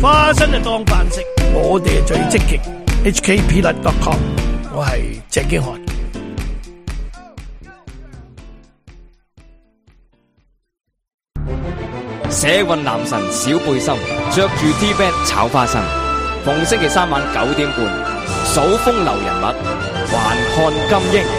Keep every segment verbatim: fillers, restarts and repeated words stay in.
花生就當飯食，我哋係最積極。H K Peanut dot com， 我係鄭經翰。 社運男神小背心，着住 T-back 炒花生，逢星期三晚九點半，數風流人物，還看金英。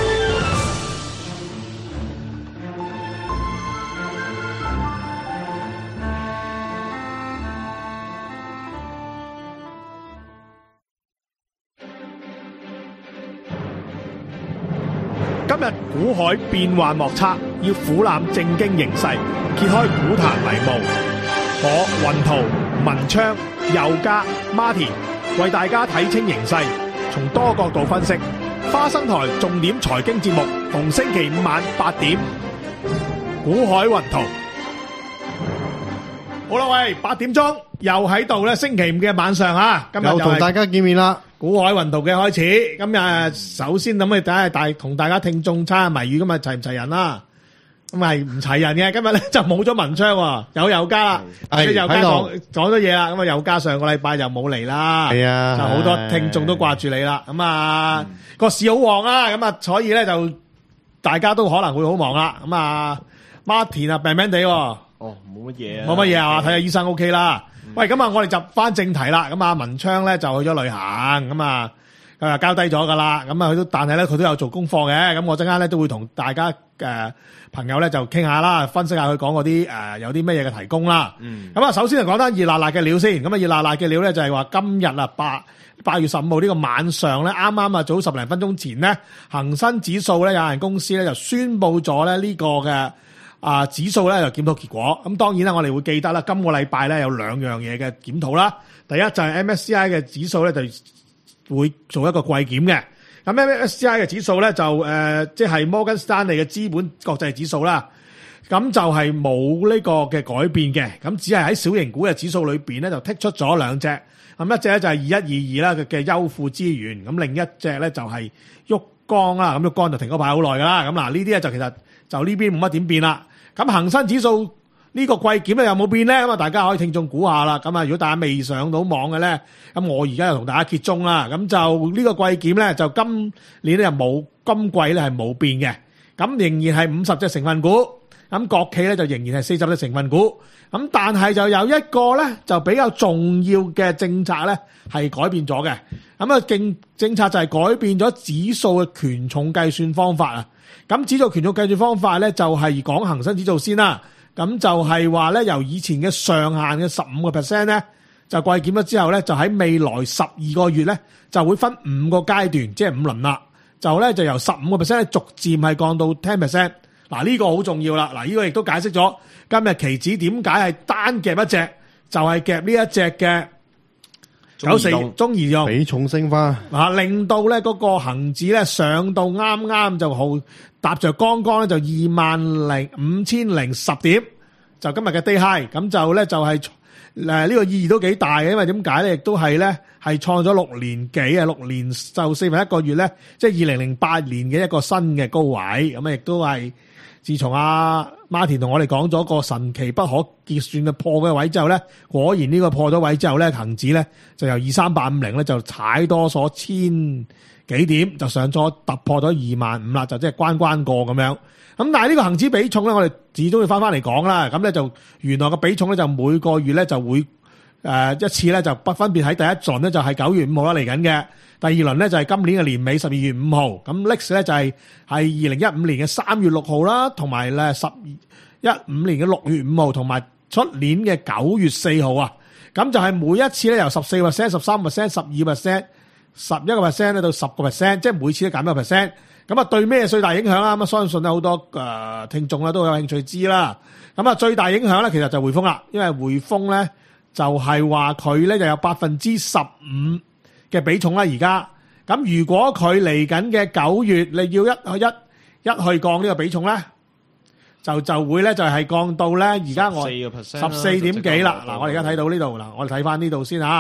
今日股海變幻莫測，要俯瞰正經形勢，揭開股壇迷霧。我雲圖、文昌、佑嘉、Martin 為大家睇清形勢，從多角度分析。花生台重點財經節目，逢星期五晚八點。股海雲圖。好啦，喂，八點鐘又喺度咧，星期五嘅晚上啊，今日又同大家見面啦。 股海雲圖嘅開始，今日首先咁，你睇下大同大家聽眾猜下謎語，今日齊唔齊人啦？咁係唔齊人嘅，今日咧就冇咗文昌喎，有佑嘉啦， 係佑嘉講講咗嘢啦，咁啊佑嘉上個禮拜就冇嚟啦， 係啊， 就好多聽眾都掛住你啦，咁啊個市好旺啊，咁啊所以咧就大家都可能會好忙啦，咁啊 Martin 啊病病地喎， 哦冇乜嘢啊， 冇乜嘢啊，睇下醫生 OK 啦。喂，咁啊，我哋就翻正題啦。咁啊，文昌咧就去咗旅行，咁啊，佢又交低咗噶啦。咁啊，佢都，但係咧，佢都有做功課嘅。咁我陣間咧都會同大家誒、呃、朋友咧就傾下啦，分析下佢講嗰啲誒有啲乜嘢嘅提供啦。嗯。咁啊，首先就講單熱辣辣嘅料先。咁啊，熱辣辣嘅料咧就係話今日啊八八月十五號呢個晚上咧，啱啱啊早十零分鐘前咧，恒生指數咧有限公司咧就宣布咗咧呢個嘅。啊，指數咧就檢討結果，咁當然啦，我哋會記得啦。今個禮拜咧有兩樣嘢嘅檢討啦。第一就係 M S C I 嘅指數咧就會做一個季檢嘅。咁 M S C I 嘅指數咧就誒，即係摩根士丹利嘅資本國際指數啦。咁就係冇呢個嘅改變嘅，咁只係喺小型股嘅指數裏邊咧就剔出咗兩隻。咁一隻咧就係二一二二啦嘅優富資源，咁另一隻咧就係旭光啦。咁旭光就停咗牌好耐噶啦。咁嗱呢啲咧就其實就呢邊冇乜點變啦。咁恒生指數呢個季檢咧有冇變咧？咁啊，大家可以聽眾估下啦。咁啊，如果大家未上到網嘅咧，咁我而家又同大家揭盅啦。咁就呢個季檢咧，就今年咧又冇，今季咧係冇變嘅。咁仍然係五十隻成分股，咁國企咧就仍然係四十隻成分股。咁但係就有一個咧就比較重要嘅政策咧係改變咗嘅。咁啊，政政策就係改變咗指數嘅權重計算方法啊。咁指數權重計算方法咧就係講恒生指數先啦，咁就係話咧由以前嘅上限嘅十五個 percent 咧，就季檢咗之後咧，就喺未來十二個月咧就會分五個階段，即係五輪啦，就咧就由十五個 percent 逐漸係降到 ten percent。嗱呢個好重要啦，嗱呢個亦都解釋咗今日期指點解係單夾一隻，就係夾呢一隻嘅九四中移動比重升翻， 啊令到咧嗰個恒指咧上到啱啱就好踏着剛剛咧就二萬零五千零十點，就今日嘅 day high， 咁就咧就係誒呢個意義都幾大嘅，因為點解咧？亦都係咧係創咗六年幾啊，六年就四分一個月咧，即係二零零八年嘅一個新嘅高位，咁啊亦都係。自從阿 Martin 同我哋講咗個神奇不可結算嘅破嘅位之後咧，果然呢個破咗位之後咧，恒指咧就由二三八五零咧就踩多咗千幾點，就上咗突破咗二萬五啦，就即係關關過咁樣。咁但係呢個恒指比重咧，我哋始終要翻翻嚟講啦。咁咧就原來個比重咧就每個月咧就會誒一次咧就不分別喺第一輪咧就係九月五號啦嚟緊嘅。第二輪咧就係今年嘅年尾十二月五號，咁 next 咧就係係二零一五年嘅三月六號啦，同埋咧十一五年嘅六月五號，同埋出年嘅九月四號啊，咁就係每一次咧由十四 percent、十三 percent、十二 percent、十一個 percent 咧到十個 percent， 即係每次都減一個 percent。咁啊對咩最大影響啊？咁啊相信咧好多誒聽眾咧都有興趣知啦。咁啊最大影響咧其實就係匯豐啦，因為匯豐咧就係話佢咧就有百分之十五。嘅比重啦，而家咁如果佢嚟緊嘅九月，你要一一一去降呢個比重咧，就就會咧就係降到咧而家我十四點幾啦。嗱，我哋而家睇到呢度嗱，我哋睇翻呢度先嚇。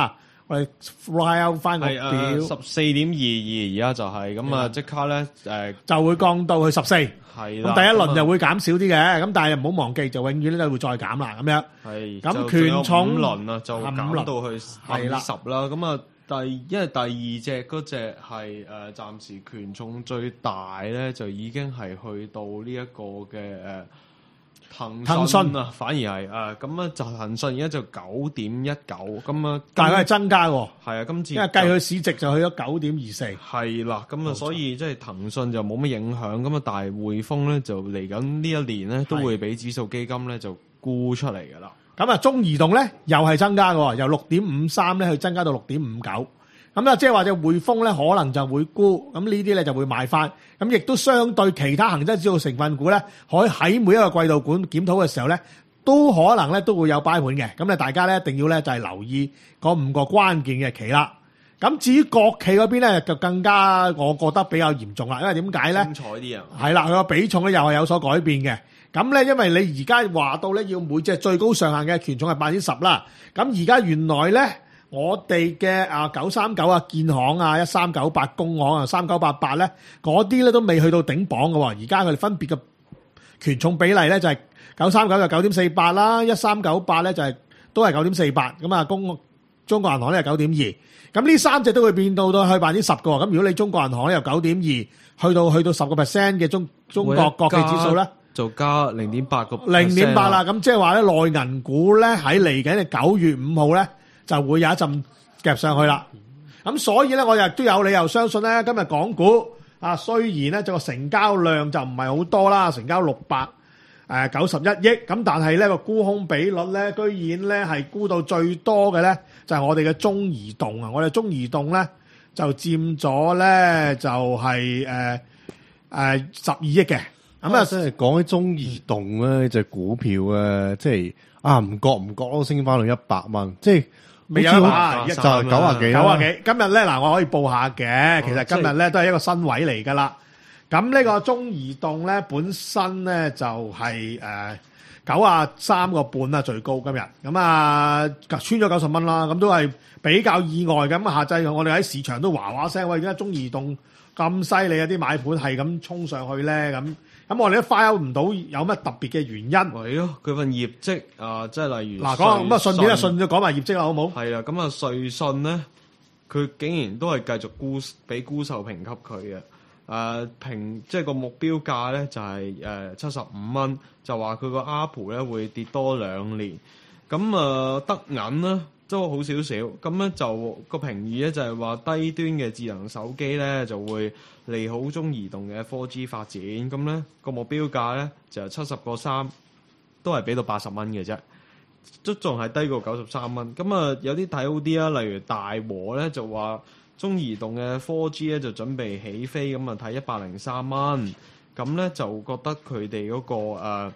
我哋 fly out 翻個係表， 誒十四點二二而家就係咁啊，即刻咧誒就會降到去十四。 係啦， 咁第一輪咁啊就會減少啲嘅，咁但係唔好忘記，就永遠咧都會再減啦，咁樣。 係咁就權重仲有五輪啊，就啊五減輪到去百分之十啦。咁啊，第因為第二隻嗰隻係誒暫時權重最大咧，就已經係去到呢一個嘅誒騰騰訊訊啊，反而係誒咁啊，就騰訊而家就九點一九咁啊， 但係佢係增加喎， 係啊，今次因為計佢市值就去咗九點二四。 係啦，咁啊，所以即係騰訊就冇乜影響，咁啊，但係匯豐咧就嚟緊呢一年咧都會俾指數基金咧就沽出嚟㗎啦。 咁啊，中移動咧又係增加嘅，由六點五三咧去增加到六點五九。咁啊，即係話隻匯豐咧可能就會沽，咁呢啲咧就會買翻。咁亦都相對其他恒生指數成分股咧，可以喺每一個季度管檢討嘅時候咧，都可能咧都會有擺盤嘅。咁咧大家咧一定要咧就係留意嗰五個關鍵嘅期啦。咁至於國企嗰邊咧就更加我覺得比較嚴重啦，因為點解咧？ 精彩啲啊！ 係啦，佢個比重咧又係有所改變嘅。咁咧，因為你而家話到咧要每隻最高上限嘅權重係百分之十啦。咁而家原來咧，我哋嘅啊九三九啊建行啊一三九八工行啊三九八八咧，嗰啲咧都未去到頂榜嘅喎。而家佢哋分別嘅權重比例咧就係九三九就九點四八啦，一三九八咧就係都係九點四八。咁啊，公中國銀行咧係九點二。咁呢三隻都會變到到去百分之十嘅喎。咁如果你中國銀行咧由九點二去到去到十個 percent 嘅中中國國企指數咧， 就加零點八個零點八啦。咁即係話咧內銀股咧喺嚟緊嘅九月五號咧就會有一陣夾上去啦。咁所以咧我亦都有理由相信咧今日港股啊雖然咧就個成交量就唔係好多啦，成交六百誒九十一億，咁但係咧個沽空比率咧居然咧係沽到最多嘅咧就係我哋嘅中移動啊！我哋中移動咧就佔咗咧就係誒誒十二億嘅。咁啊， 即係講起中移動咧，隻股票咧，即係啊唔覺唔覺都升翻到一百蚊，即係未有好似啊好就係九啊幾啦， 九啊幾。今日咧嗱，我可以報下嘅，其實今日咧都係一個新位嚟噶啦。咁呢個中移動咧本身咧就係誒九啊三個半啦，最高今日。咁啊穿咗九十蚊啦，咁都係比較意外嘅。咁下晝我哋喺市場都話話聲，喂，點解中移動咁犀利啊？啲買盤係咁衝上去咧咁。咁我哋都 file 唔到有乜特別嘅原因。 係咯，佢份業績啊，即係例如嗱，講咁啊，順便啊，順咗講埋業績啦，好唔好？ 係啦，咁啊，瑞信咧，佢竟然都係繼續沽，俾沽售評級佢嘅。誒評即係個目標價咧就係誒七十五蚊，就話佢個 A P P 咧會跌多兩年。咁啊，德銀咧都好少少，咁咧就個評語咧就係話低端嘅智能手機咧就會利好中移動嘅 四 G 發展。咁咧個目標價咧就七十個三，都係俾到八十蚊嘅啫，都仲係低過九十三蚊。咁啊有啲睇好啲啊，例如大和咧就話中移動嘅 四 G 咧就準備起飛，咁啊睇一百零三蚊。咁咧就覺得佢哋嗰個誒。呃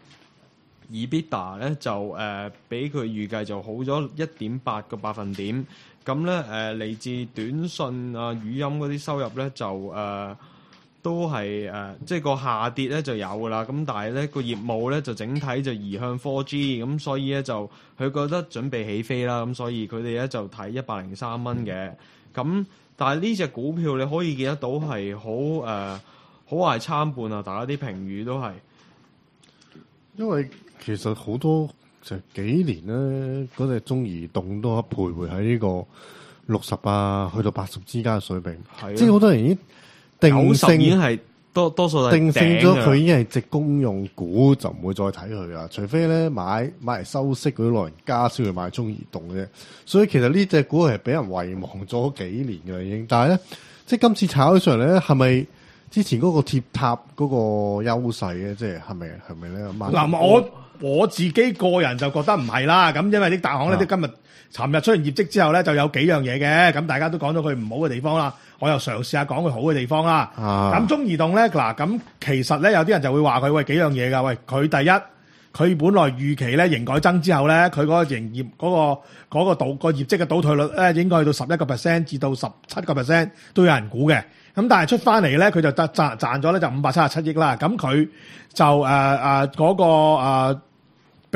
EBITDA 咧就誒比佢預計就好咗一點八個百分點，咁咧誒嚟自短信啊語音嗰啲收入咧就誒、呃、都係誒、呃、即係個下跌咧就有噶啦，咁但係咧個業務咧就整體就移向 四 G， 咁所以咧就佢覺得準備起飛啦，咁所以佢哋咧就睇一百零三蚊嘅，咁但係呢隻股票你可以見得到係好誒好壞參半啊，大家啲評語都係因為其實好多就幾年咧，嗰隻中移動都徘徊喺呢個六十啊，去到八十之間嘅水平。 係， 即係好多人已經定性， 已經係多多數定性咗佢已經係隻公用股，就唔會再睇佢啦。除非咧買買嚟收息嗰啲老人家先會買中移動嘅啫。所以其實呢隻股係俾人遺忘咗幾年㗎啦，已經。但係咧，即係今次炒起上嚟咧，係咪之前嗰個鐵塔嗰個優勢咧？即係係咪係咪咧？ 嗱，我。我自己個人就覺得唔係啦，咁因為啲大行咧，啲今日尋日出完業績之後咧，就有幾樣嘢嘅，咁大家都講咗佢唔好嘅地方啦，我又嘗試下講佢好嘅地方啦。咁、啊、中移動咧，嗱咁其實咧有啲人就會話佢喂幾樣嘢㗎，喂佢第一，佢本來預期咧營改增之後咧，佢嗰個營業嗰、嗰個嗰、嗰個倒、嗰個業績嘅倒退率咧，應該去到十一個 percent 至到十七個 percent 都有人估嘅。咁但係出翻嚟咧，佢就賺賺賺咗咧就五百七十七億啦。咁佢就誒誒嗰個誒。呃比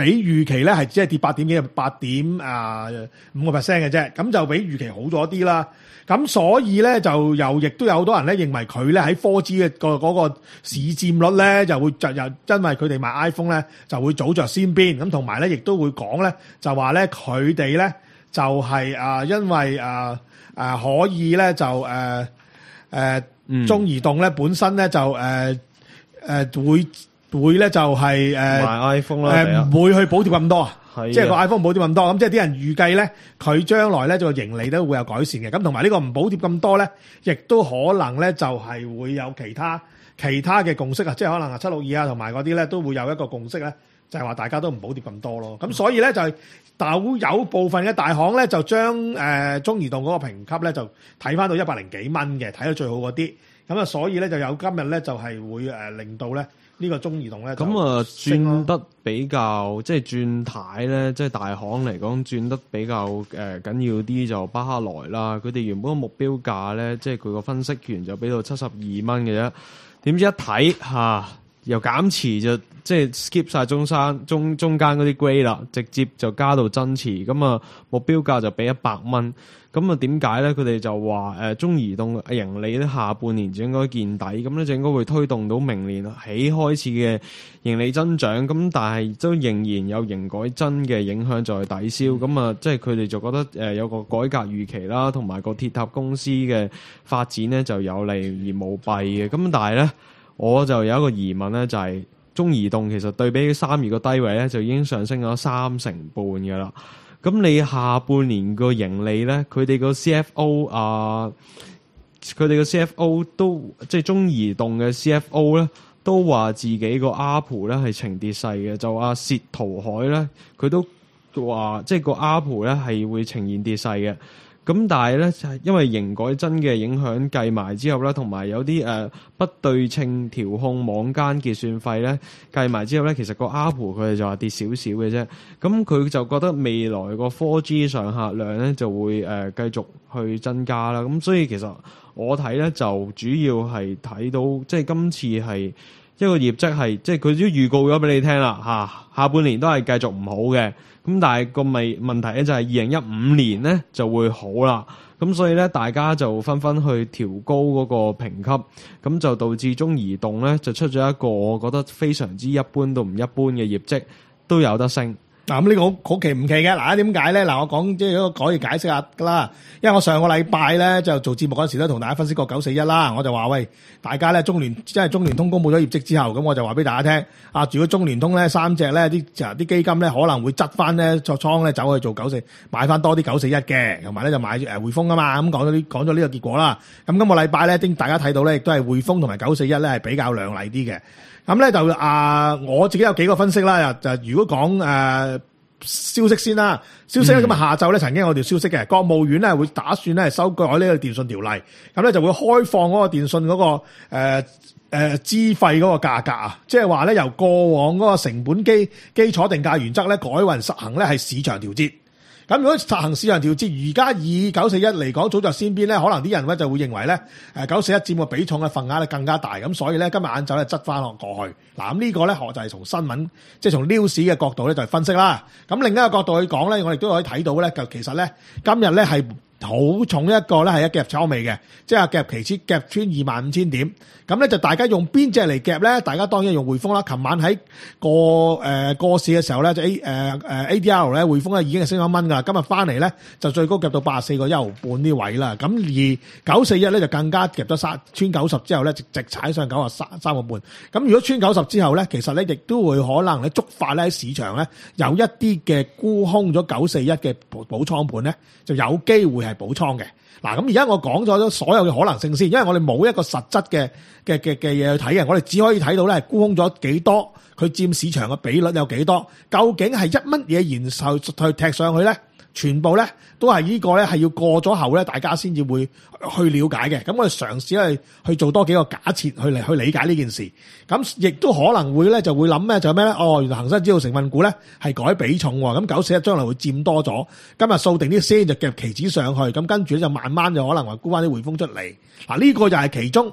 比預期咧係只係跌八點幾，八點啊五個 percent 嘅啫，咁就比預期好咗啲啦。咁所以咧就又亦都有好多人咧認為佢咧喺 四 G 嘅個嗰個市佔率咧就會就又因為佢哋賣 iPhone 咧就會早着先邊，咁同埋咧亦都會講咧就話咧佢哋咧就係、是、啊因為啊啊可以咧就誒誒中移動咧本身咧就誒誒、呃呃、會會咧就係、是、誒、呃、 賣 iPhone 啦， 誒唔會去補貼咁多啊。 係即係個 iPhone 補貼咁多，咁即係啲人預計咧，佢將來咧就個盈利都會有改善嘅。咁同埋呢個唔補貼咁多咧，亦都可能咧就係會有其他其他嘅共識啊！即係可能啊七六二啊同埋嗰啲咧都會有一個共識咧，就係話大家都唔補貼咁多咯。咁所以咧就係有有部分嘅大行咧就將誒中移動嗰個評級咧就睇翻到一百零幾蚊嘅，睇到最好嗰啲。咁啊，所以咧就有今日咧就係會誒令到咧。呢個中移動咧， 咁啊轉得比較即係轉軚咧，即係大行嚟講轉得比較誒、呃、緊要啲就巴克萊啦。佢哋原本個目標價咧，即係佢個分析權就俾到七十二蚊嘅啫。點知一睇嚇、啊、又減持就即係 skip 曬中山中中間嗰啲 grade 啦，直接就加到增持。咁啊目標價就俾一百蚊。咁啊點解咧？佢哋就話誒、呃、中移動盈利咧下半年就應該見底，咁咧就應該會推動到明年起開始嘅盈利增長。咁但係都仍然有營改增嘅影響在抵消。咁啊即係佢哋就覺得誒、呃、有個改革預期啦，同埋個鐵塔公司嘅發展咧就有利而無弊嘅。咁但係咧我就有一個疑問咧，就係、是、中移動其實對比三月個低位咧就已經上升咗三成半㗎啦。咁你下半年個盈利咧，佢哋個 C F O 啊，佢哋個 C F O 都即係中移動嘅 C F O 咧，都話自己個 A R P U 咧係呈跌勢嘅。就阿薛圖海咧，佢都話即係個 A R P U 咧係會呈現跌勢嘅。咁但係咧，就係因為營改增嘅影響計埋之後咧，同埋有啲誒、呃、不對稱調控網間結算費咧計埋之後咧，其實個 A R P U 佢哋就話跌少少嘅啫。咁佢就覺得未來個 四 G 上客量咧就會誒、呃、繼續去增加啦。咁所以其實我睇咧就主要係睇到即係今次係一個業績係即係佢都預告咗俾你聽啦嚇，下半年都係繼續唔好嘅。咁但係個咪問題咧就係二零一五年咧就會好啦，咁所以咧大家就紛紛去調高嗰個評級，咁就導致中移動咧就出咗一個我覺得非常之一般到唔一般嘅業績，都有得升。 嗱咁呢個好好奇唔奇嘅，嗱點解咧？嗱我講即係一個可以解釋下噶啦，因為我上個禮拜咧就做節目嗰陣時都同大家分析過九四一啦，我就話喂大家咧中聯即係中聯通公佈咗業績之後，咁我就話俾大家聽，啊如果中聯通咧三隻咧啲啲基金咧可能會執翻咧作倉咧走去做九四，買翻多啲九四一嘅，同埋咧就買誒匯豐啊嘛，咁講咗啲講咗呢個結果啦。咁今個禮拜咧，大家睇到咧亦都係匯豐同埋九四一咧係比較亮麗啲嘅。咁咧就啊，我自己有幾個分析啦，就如果講誒、呃、消息先啦，消息咧咁啊下晝咧曾經有條消息嘅，國務院咧會打算咧修改呢個電信條例，咁咧就會開放嗰個電信嗰、那個誒誒、呃呃、資費嗰個價格啊，即係話咧由過往嗰個成本基基礎定價原則咧改為實行咧係市場調節。咁如果實行市場調節，而家以九四一嚟講，早就先邊咧，可能啲人咧就會認為咧，誒九四一佔個比重嘅份額咧更加大，咁所以咧今日晏晝咧執翻落過去。嗱咁呢個咧我就係從新聞，即係從 news 嘅角度咧就係分析啦。咁另一個角度去講咧，我哋都可以睇到咧，就其實咧今日咧係好重一個咧係一夾炒味嘅，即係夾期指夾穿二萬五千點。咁咧就大家用邊隻嚟夾咧？大家當然用匯豐啦。琴晚喺過誒過市嘅時候咧，就 A 誒誒 A D R 咧匯豐咧已經係升咗蚊㗎啦。今日翻嚟咧就最高夾到八十四個一毫半呢位啦。咁而九四一咧就更加夾咗三穿九十之後咧，直直踩上九十三三個半。咁如果穿九十之後咧，其實咧亦都會可能咧觸發咧喺市場咧有一啲嘅沽空咗九四一嘅補倉盤咧，就有機會係補倉嘅。嗱，咁而家我講咗所有嘅可能性先，因為我哋冇一個實質嘅嘅嘅嘅嘢去睇嘅，我哋只可以睇到咧係沽空咗幾多，佢佔市場嘅比率有幾多，究竟係一乜嘢然後去踢上去咧？全部咧都係呢個咧係要過咗後咧，大家先至會去了解嘅。咁我哋嘗試去去做多幾個假設去嚟去理解呢件事。咁亦都可能會咧就會諗咩就係咩咧？哦，原來恒生指數成分股咧係改比重喎。咁九四一將來會佔多咗。今日掃定啲先就夾期指上去，咁跟住咧就慢慢就可能話沽翻啲匯豐出嚟。嗱，呢個就係其中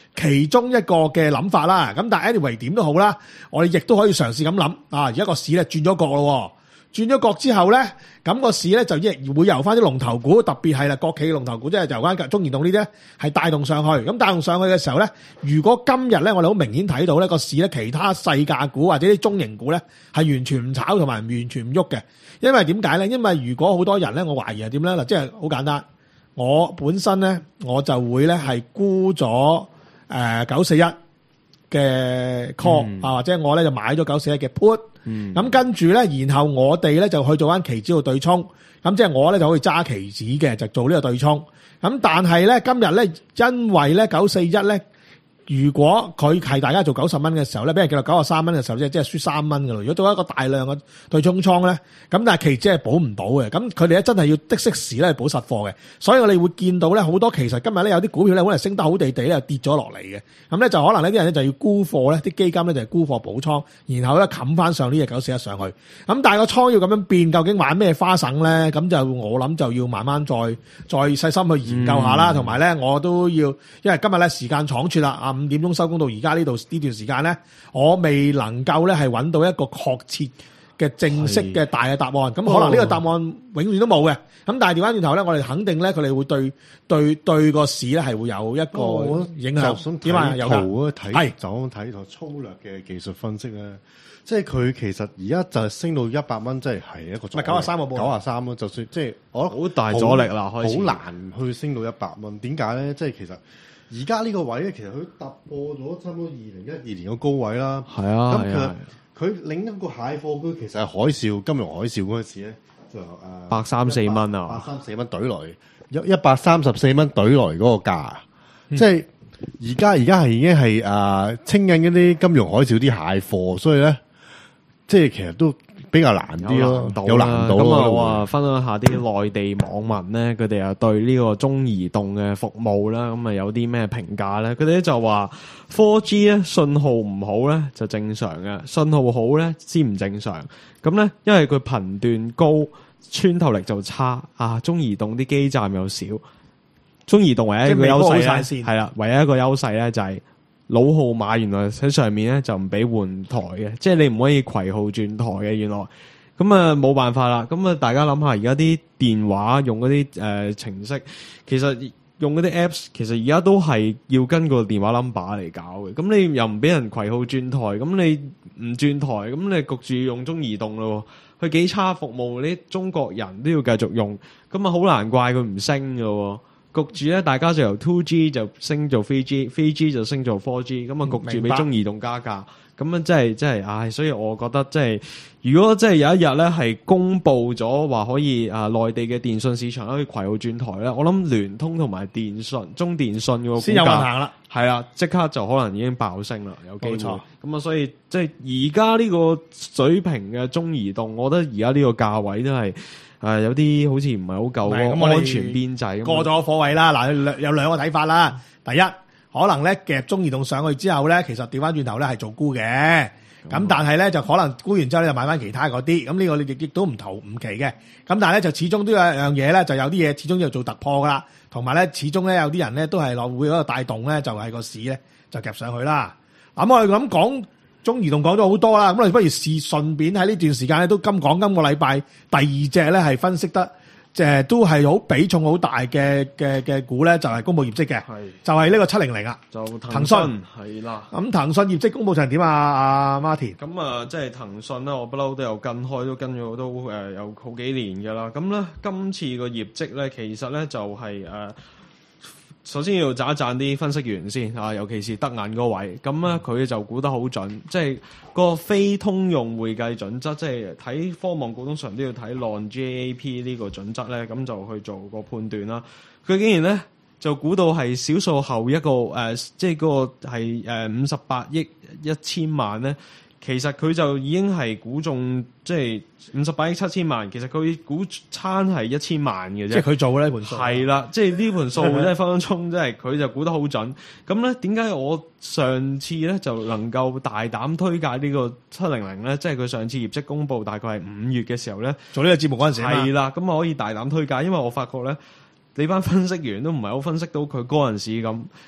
其中一個嘅諗法啦。咁但係 anyway 點都好啦，我哋亦都可以嘗試咁諗啊！而家個市咧轉咗角咯，轉咗角之後咧，咁、個市咧就亦會由翻啲龍頭股，特別係啦國企龍頭股，即係由翻中移動呢啲係帶動上去。咁帶動上去嘅時候咧，如果今日咧我哋好明顯睇到咧個市咧其他細價股或者啲中型股咧係完全唔炒同埋完全唔喐嘅。因為點解咧？因為如果好多人咧，我懷疑係點咧嗱，即係好簡單。我本身咧，我就會咧係沽咗誒九四一嘅 call 啊，或者我咧就買咗九四一嘅 put，咁跟住咧，然後我哋咧就去做翻期指度對沖，咁即係我咧就可以揸期指嘅，就做呢個對沖。咁但係咧今日咧，因為咧九四一咧。如果佢係大家做九十蚊嘅時候咧，俾人叫到九十三蚊嘅時候，即係即係輸三蚊噶咯。如果做一個大量嘅對沖倉咧，咁但係期指係補唔到嘅。咁佢哋咧真係要的適時咧補實貨嘅。所以我哋會見到咧好多其實今日咧有啲股票咧可能升得好地地咧又跌咗落嚟嘅。咁咧就可能呢啲人咧就要沽貨咧，啲基金咧就係沽貨補倉，然後咧冚翻上呢隻九四一上去。咁但係個倉要咁樣變，究竟玩咩花神咧？咁就我諗就要慢慢再再細心去研究下啦。同埋咧我都要，因為今日咧時間倉促啦，啊五點鐘收工到而家呢度呢段時間咧，我未能夠咧係揾到一個確切嘅正式嘅大嘅答案。咁可能呢個答案永遠都冇嘅。咁但係調翻轉頭咧，我哋肯定咧佢哋會對對對個市咧係會有一個影響。點啊？有圖睇就咁睇圖粗略嘅技術分析咧，即係佢其實而家就係升到一百蚊，即係係一個唔係九十三個半， 九十三咯。就算即係我好大阻力啦，開始好難去升到一百蚊。點解咧？即係其實。而家呢個位咧，其實佢突破咗差唔多二零一二年嘅高位啦。 係啊， 咁其實佢另一個蟹貨區其實係海嘯金融海嘯嗰陣時咧，就誒百三四蚊啊， 百三四蚊懟來一一百三十四蚊懟來嗰個價，嗯、即係而家而家係已經係誒、呃、清緊嗰啲金融海嘯啲蟹貨，所以咧即係其實都。比較難啲咯，有難度。 咁啊，我啊分享下啲內地網民咧，佢哋啊對呢個中移動嘅服務啦，咁啊有啲咩評價咧？佢哋咧就話 四 G 咧信號唔好咧就正常嘅，信號好咧先唔正常。咁咧，因為佢頻段高，穿透力就差啊。中移動啲基站又少，中移動唯一一個優勢咧係啦，唯一一個優勢咧就係、是。老號碼原來喺上面咧就唔俾換台嘅，即係你唔可以攜號轉台嘅。原來咁啊冇辦法啦。咁啊大家諗下，而家啲電話用嗰啲誒程式，其實用嗰啲 apps，其實而家都係要跟個電話 number 嚟搞嘅。咁你又唔俾人攜號轉台，咁你唔轉台，咁你焗住用中移動咯。佢幾差服務，啲中國人都要繼續用，咁啊好難怪佢唔升喎。焗住咧，大家就由 two G 就升做 three G，three G 就升做 four G， 咁啊焗住俾中移動加價，咁啊真係真係，唉！所以我覺得即係，如果真係有一日咧係公布咗話可以啊內地嘅電信市場可以攜號轉台咧，我諗聯通同埋電信、中電信嗰個股價先有運行啦， 係啦，即刻就可能已經爆升啦，有機會。冇錯。咁啊，所以即係而家呢個水平嘅中移動，我覺得而家呢個價位都係。誒、呃，有啲好似唔係好夠咁安全邊際， 過咗火位啦。嗱，有兩個睇法啦。第一，可能咧夾中移動上去之後咧，其實調翻轉頭咧係做沽嘅。咁、嗯、但係咧就可能沽完之後咧就買翻其他嗰啲。咁呢個你亦亦都唔投唔奇嘅。咁但係咧就始終都有一樣嘢咧，就有啲嘢始終要做突破噶啦。同埋咧，始終咧有啲人咧都係落會嗰個帶動咧，就係、是、個市咧就夾上去啦。咁我哋咁講。中移動講咗好多啦，咁我哋不如試順便喺呢段時間咧都今講今個禮拜第二隻咧係分析得，即係都係好比重好大嘅嘅嘅股咧，就係公布業績嘅，就係呢個七零零啊， 就騰訊係啦。 咁騰訊業績公布成點啊？阿 Martin， 咁啊，即係騰訊咧，我不嬲都有跟開，都跟咗都誒有好幾年噶啦。咁咧今次個業績咧，其實咧就係誒。首先要讚一讚啲分析員先啊，尤其是德銀嗰位，咁咧佢就估得好準，即係個非通用會計準則，即係睇科網股通常都要睇 non-GAAP 呢個準則咧，咁就去做個判斷啦。佢竟然咧就估到係小數後一個誒、呃，即係嗰個係誒五十八億一千萬咧。其實佢就已經係估中，即係五十八億七千萬。其實佢估差係一千萬嘅啫。即係佢做呢盤數。係啦，即係呢盤數真係分分鐘，即係佢就估得好準。咁咧，點解我上次咧就能夠大膽推介呢個七零零咧？即係佢上次業績公佈大概係五月嘅時候咧， 做呢個節目嗰陣時係啦，咁我可以大膽推介，因為我發覺咧，你班分析員都唔係好分析到佢嗰陣時咁。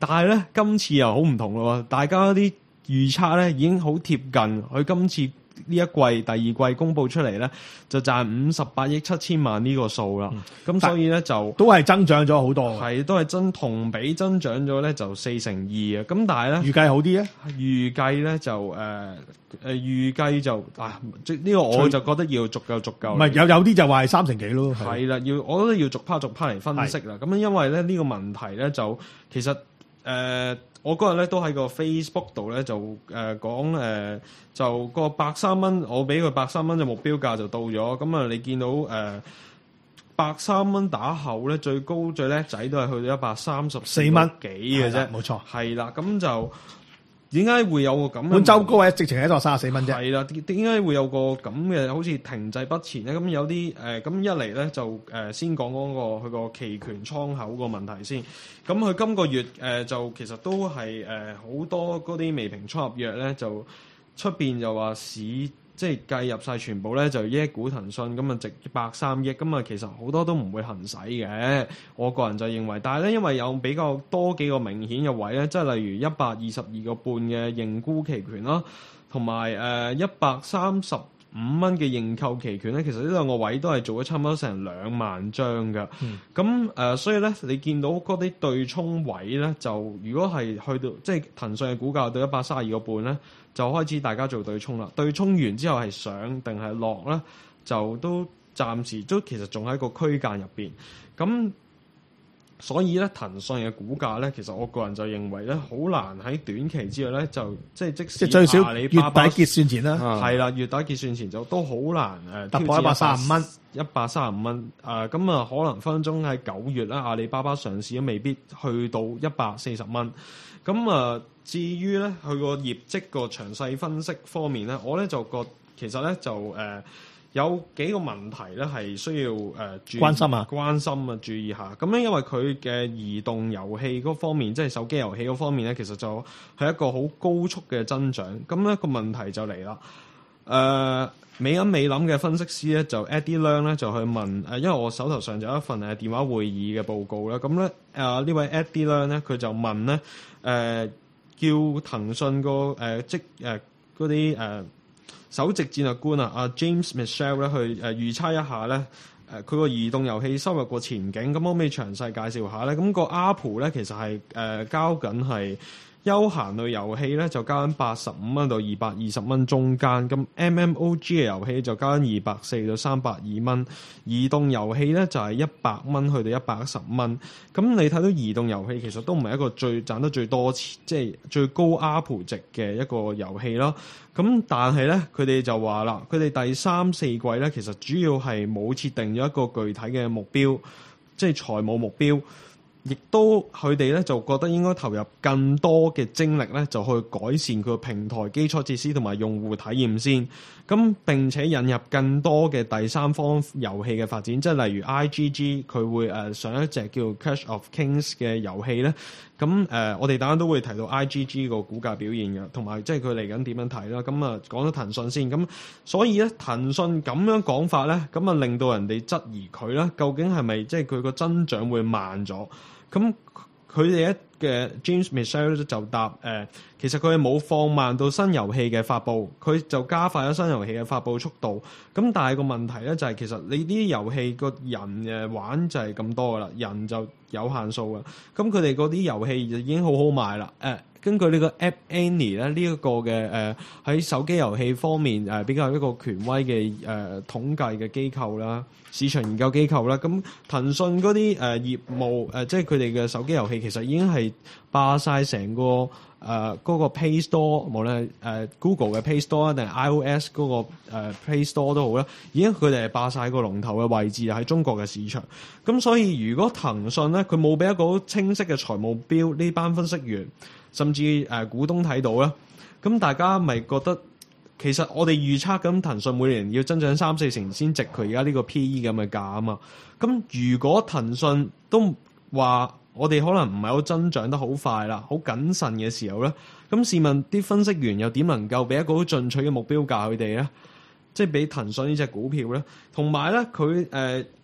但係咧今次又好唔同咯，大家啲預測咧已經好貼近佢今次呢一季第二季公佈出嚟咧，就賺五十八億七千萬呢個數啦。咁、嗯、所以咧就都係增長咗好多， 係都係增同比增長咗咧就四成二啊。咁但係咧預計好啲咧， 預計咧就誒誒、呃、預計就啊，即、這、呢個我就覺得要逐夠逐夠。 唔係有有啲就話係三成幾咯。 係啦，要我覺得要逐 part 逐 part 嚟分析啦。咁樣因為咧呢個問題咧就其實誒。呃我嗰日咧都喺個 Facebook 度咧就誒、呃、講誒、呃、就個百三蚊，我俾佢百三蚊嘅目標價就到咗。咁啊，你見到誒百三蚊打後咧，最高最叻仔都係去到一百三十四蚊幾嘅啫， 冇錯。 係啦，咁就點解會有個咁樣？ 本週高位直情係一個三十四蚊啫。 係啦，點解會有個咁嘅好似停滯不前咧？咁有啲誒咁一嚟咧就誒、呃、先講嗰、那個佢個期權倉口個問題先。咁佢今個月誒、呃、就其實都係誒好多嗰啲未平倉合約咧，就出邊就話市即係計入晒全部咧，就一億股騰訊咁啊，值百三億咁啊，其實好多都唔會行使嘅。我個人就認為，但係咧因為有比較多幾個明顯嘅位咧，即係例如一百二十二個半嘅認沽期權啦，同埋誒一百三十五蚊嘅認購期權咧，其實呢兩個位都係做咗差唔多成兩萬張㗎。咁誒、嗯呃，所以咧你見到嗰啲對沖位咧，就如果係去到即係騰訊嘅股價到一百三十二個半咧，就開始大家做對沖啦。對沖完之後係上定係落咧，就都暫時都其實仲喺個區間入邊。咁所以咧，騰訊嘅股價咧，其實我個人就認為咧，好難喺短期之內咧，就即係即使即係最少阿里巴巴月底結算前啦， 係啦，月底結算前就都好難誒突破一百三十五蚊， 一百三十五蚊誒，咁啊可能分分鐘喺九月咧，阿里巴巴上市都未必去到一百四十蚊。咁啊，至於咧佢個業績個詳細分析方面咧，我咧就覺其實咧就誒。呃有幾個問題咧，係需要誒、呃、注意關心啊， 關心啊，注意下。咁咧，因為佢嘅移動遊戲嗰方面，即係手機遊戲嗰方面咧，其實就係一個好高速嘅增長。咁咧個問題就嚟啦。誒、呃，美銀美諗嘅分析師咧，就 Eddie Leung 咧就去問誒，因為我手頭上就有一份誒電話會議嘅報告啦。咁咧誒呢位 Eddie Leung 咧，佢就問咧誒、呃，叫騰訊個誒即誒嗰啲誒。首席戰略官啊，阿 James Michelle 咧去誒預測一下咧，誒佢個移動遊戲收入個前景，咁可唔可以詳細介紹下咧？咁、那個 A R P U 咧其實係誒、呃、交緊係休閒類遊戲咧，就交緊八十五蚊到二百二十蚊中間，咁 M M O G 嘅遊戲就交緊二百四到三百二蚊，移動遊戲咧就係一百蚊去到一百一十蚊。咁你睇到移動遊戲其實都唔係一個最賺得最多錢，即係最高 A R P U 值嘅一個遊戲啦。咁但係咧，佢哋就話啦，佢哋第三四季咧，其實主要係冇設定咗一個具體嘅目標，即係財務目標，亦都佢哋咧就覺得應該投入更多嘅精力咧，就去改善佢個平台基礎設施同埋用戶體驗先。咁並且引入更多嘅第三方遊戲嘅發展，即係例如 I G G 佢會誒上一隻叫 Clash of Kings 嘅遊戲咧。咁誒、呃，我哋等陣都會提到 I G G 個股價表現嘅，同埋即係佢嚟緊點樣睇啦。咁啊，講咗騰訊先，咁所以咧，騰訊咁樣講法咧，咁啊令到人哋質疑佢咧，究竟係咪即係佢個增長會慢咗？咁佢哋一嘅 James Michelle 就答誒、呃，其實佢係冇放慢到新遊戲嘅發布，佢就加快咗新遊戲嘅發布速度。咁但係個問題咧就係、是，其實你啲遊戲個人誒玩就係咁多噶啦，人就有限數嘅。咁佢哋嗰啲遊戲就已經好好賣啦。誒、呃，根據呢個 App Annie 咧呢一個嘅誒喺手機遊戲方面誒、呃、比較一個權威嘅誒、呃、統計嘅機構啦，市場研究機構啦。咁騰訊嗰啲誒業務誒、呃，即係佢哋嘅手機遊戲其實已經係霸晒成個誒嗰、呃那個 Play Store，無論係誒、呃、Google 嘅 Play Store 啊，定係 iOS 嗰、那個誒、呃、Play Store 都好啦，已經佢哋係霸晒個龍頭嘅位置喺中國嘅市場。咁所以如果騰訊咧，佢冇俾一個好清晰嘅財務目標，呢班分析員甚至誒、呃、股東睇到咧，咁大家咪覺得其實我哋預測咁騰訊每年要增長三四成先值佢而家呢個 P E 咁嘅價啊嘛。咁如果騰訊都話我哋可能唔係好增長得好快啦，好謹慎嘅時候咧，咁試問啲分析員又點能夠俾一個好進取嘅目標價佢哋咧？即係俾騰訊呢隻股票咧，同埋咧佢誒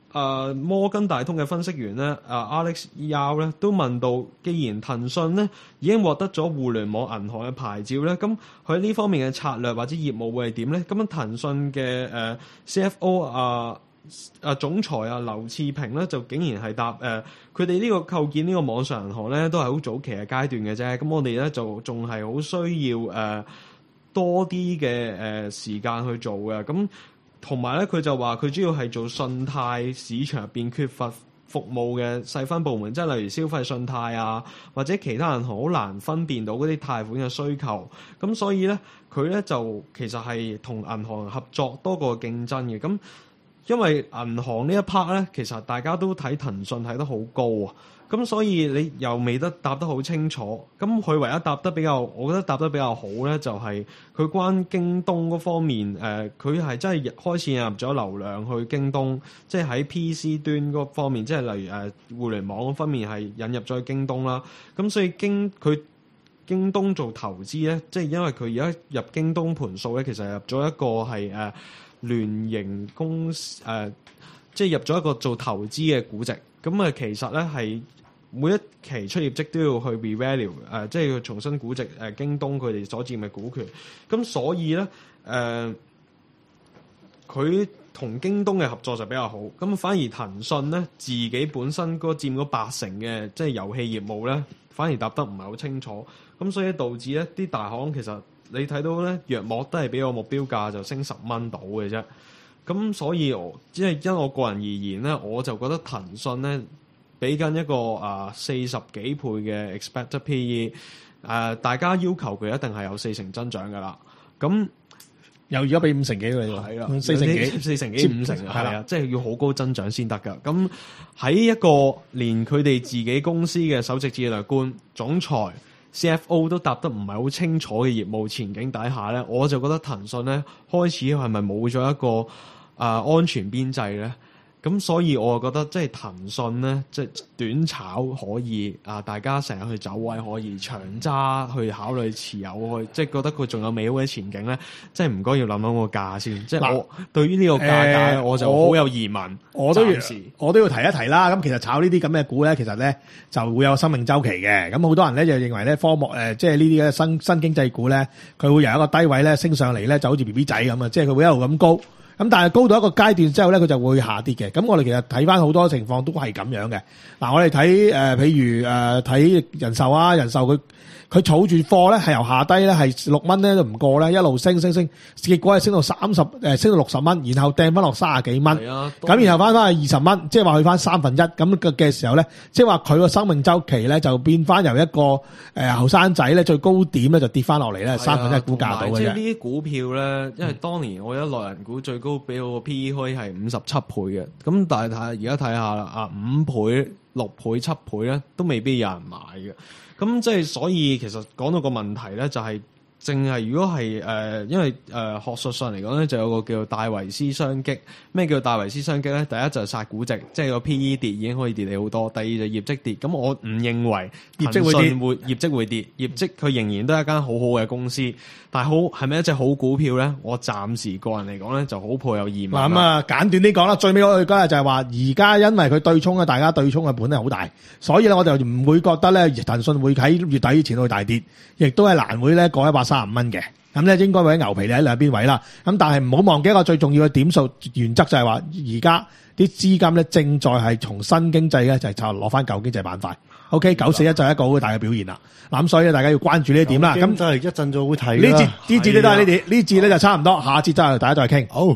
誒摩根大通嘅分析員咧，誒 Alex Yao 咧都問到，既然騰訊咧已經獲得咗互聯網銀行嘅牌照咧，咁佢呢方面嘅策略或者業務會係點咧？咁樣騰訊嘅誒 C F O 啊啊總裁啊劉熾平咧就竟然係答誒，佢哋呢個構建呢個網上銀行咧都係好早期嘅階段嘅啫，咁我哋咧就仲係好需要誒、呃、多啲嘅誒時間去做嘅，咁。同埋咧，佢就話佢主要係做信貸市場入邊缺乏服務嘅細分部門，即係例如消費信貸啊，或者其他銀行好難分辨到嗰啲貸款嘅需求。咁所以咧，佢咧就其實係同銀行合作多過競爭嘅。咁因為銀行呢一 part 咧，其實大家都睇騰訊睇得好高啊。咁所以你又未得答得好清楚，咁佢唯一答得比較，我覺得答得比較好咧，就係佢關京東嗰方面，誒佢係真係開始引入咗流量去京東，即係喺 P C 端嗰方面，即係例如誒、呃、互聯網嗰方面係引入咗去京東啦。咁所以京佢京東做投資咧，即係因為佢而家入京東盤數咧，其實入咗一個係誒、呃、聯營公司誒、呃，即係入咗一個做投資嘅估值。咁啊，其實咧係。每一期出業績都要去 revalue，誒、呃，即係要重新估值誒、呃、京東佢哋所佔嘅股權。咁所以咧，誒、呃，佢同京東嘅合作就比較好。咁反而騰訊咧自己本身嗰佔嗰八成嘅即係遊戲業務咧，反而答得唔係好清楚。咁所以導致咧啲大行其實你睇到咧，約莫都係俾個目標價就升十蚊到嘅啫。咁所以我即係因我個人而言咧，我就覺得騰訊咧。俾緊一個啊四十幾倍嘅 expected P E，誒、呃、大家要求佢一定係有四成增長噶啦，咁又而家俾五成幾佢喎， 係啦， 四成幾、 四成幾、五成啊，係係啦啊，即係要好高增長先得噶。咁喺一個連佢哋自己公司嘅首席戰略官、總裁、C F O 都答得唔係好清楚嘅業務前景底下咧，我就覺得騰訊咧開始係咪冇咗一個啊、呃、安全邊際咧？咁所以我覺得即係騰訊咧，即係短炒可以啊，大家成日去走位可以，長揸去考慮持有去，即係覺得佢仲有美好嘅前景咧，即係唔該要諗諗個價先。即係我對於呢個價格咧， 呃、 我就好有疑問。 我都要暫時我都要提一提啦。咁其實炒呢啲咁嘅股咧，其實咧就會有生命週期嘅。咁好多人咧就認為咧科目誒，即係呢啲嘅新新經濟股咧，佢會由一個低位咧升上嚟咧，就好似 B B 仔咁啊，即係佢會一路咁高。咁但係高到一個階段之後咧，佢就會下跌嘅。咁我哋其實睇翻好多情況都係咁樣嘅。嗱，我哋睇誒，譬如誒睇人壽啊，人壽佢佢儲住貨咧係由下低咧係六蚊咧都唔過咧，一路升升升，結果係升到三十誒，升到六十蚊，然後掟翻落三十幾蚊。 係啊， 咁然後翻翻去二十蚊，即係話去翻三分一咁嘅嘅時候咧，即係話佢個生命週期咧就變翻由一個誒後生仔咧最高點咧就跌翻落嚟咧三分一股價到嘅啫。 即係呢啲股票咧，因為當年我覺得內銀股最高俾我個 P E 可以係五十七倍嘅，咁但係睇而家睇下啦，啊五倍、六倍、七倍咧都未必有人買嘅。咁即係所以其實講到個問題咧，就係淨係如果係誒、呃，因為誒、呃、學術上嚟講咧，就有個叫做戴維斯雙擊。咩叫戴維斯雙擊咧？第一就係殺估值，即係個 P E 跌已經可以跌你好多。第二就業績跌。咁我唔認為業績會跌， 會業績會跌，業績佢仍然都係一間好好嘅公司。但係好係咪一隻好股票咧？我暫時個人嚟講咧，就好抱有疑問。 嗱咁啊，簡短啲講啦，最尾嗰句就係話，而家因為佢對沖啊，大家對沖嘅本係好大，所以咧我就唔會覺得咧騰訊會喺月底前去大跌，亦都係難會咧過一百三十五蚊嘅。咁咧應該會喺牛皮你喺兩邊位啦。咁但係唔好忘記一個最重要嘅點數原則就係話，而家啲資金咧正在係從新經濟咧就係就攞翻舊經濟板塊。O K， 九四一就係一個好大嘅表現啦。嗱咁所以大家要關注呢一點啦。咁就係一陣就會睇呢節啦。 呢節咧都係呢啲，呢節咧就差唔多，下節再大家再傾。 好。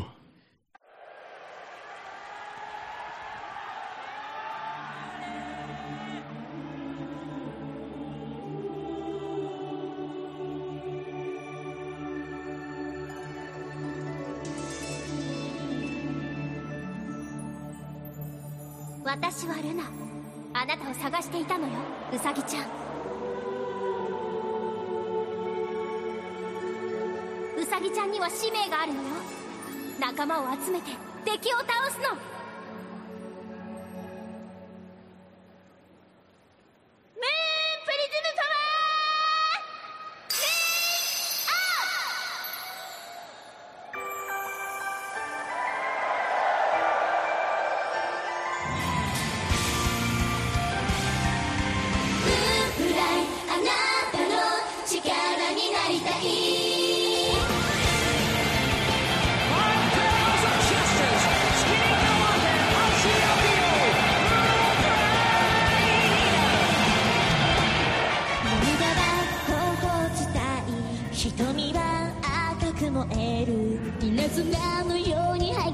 私はルナ。あなたを探していたのよ、ウサギちゃん。ウサギちゃんには使命があるのよ。仲間を集めて敵を倒すの。メンプリズムパワーレイアウト。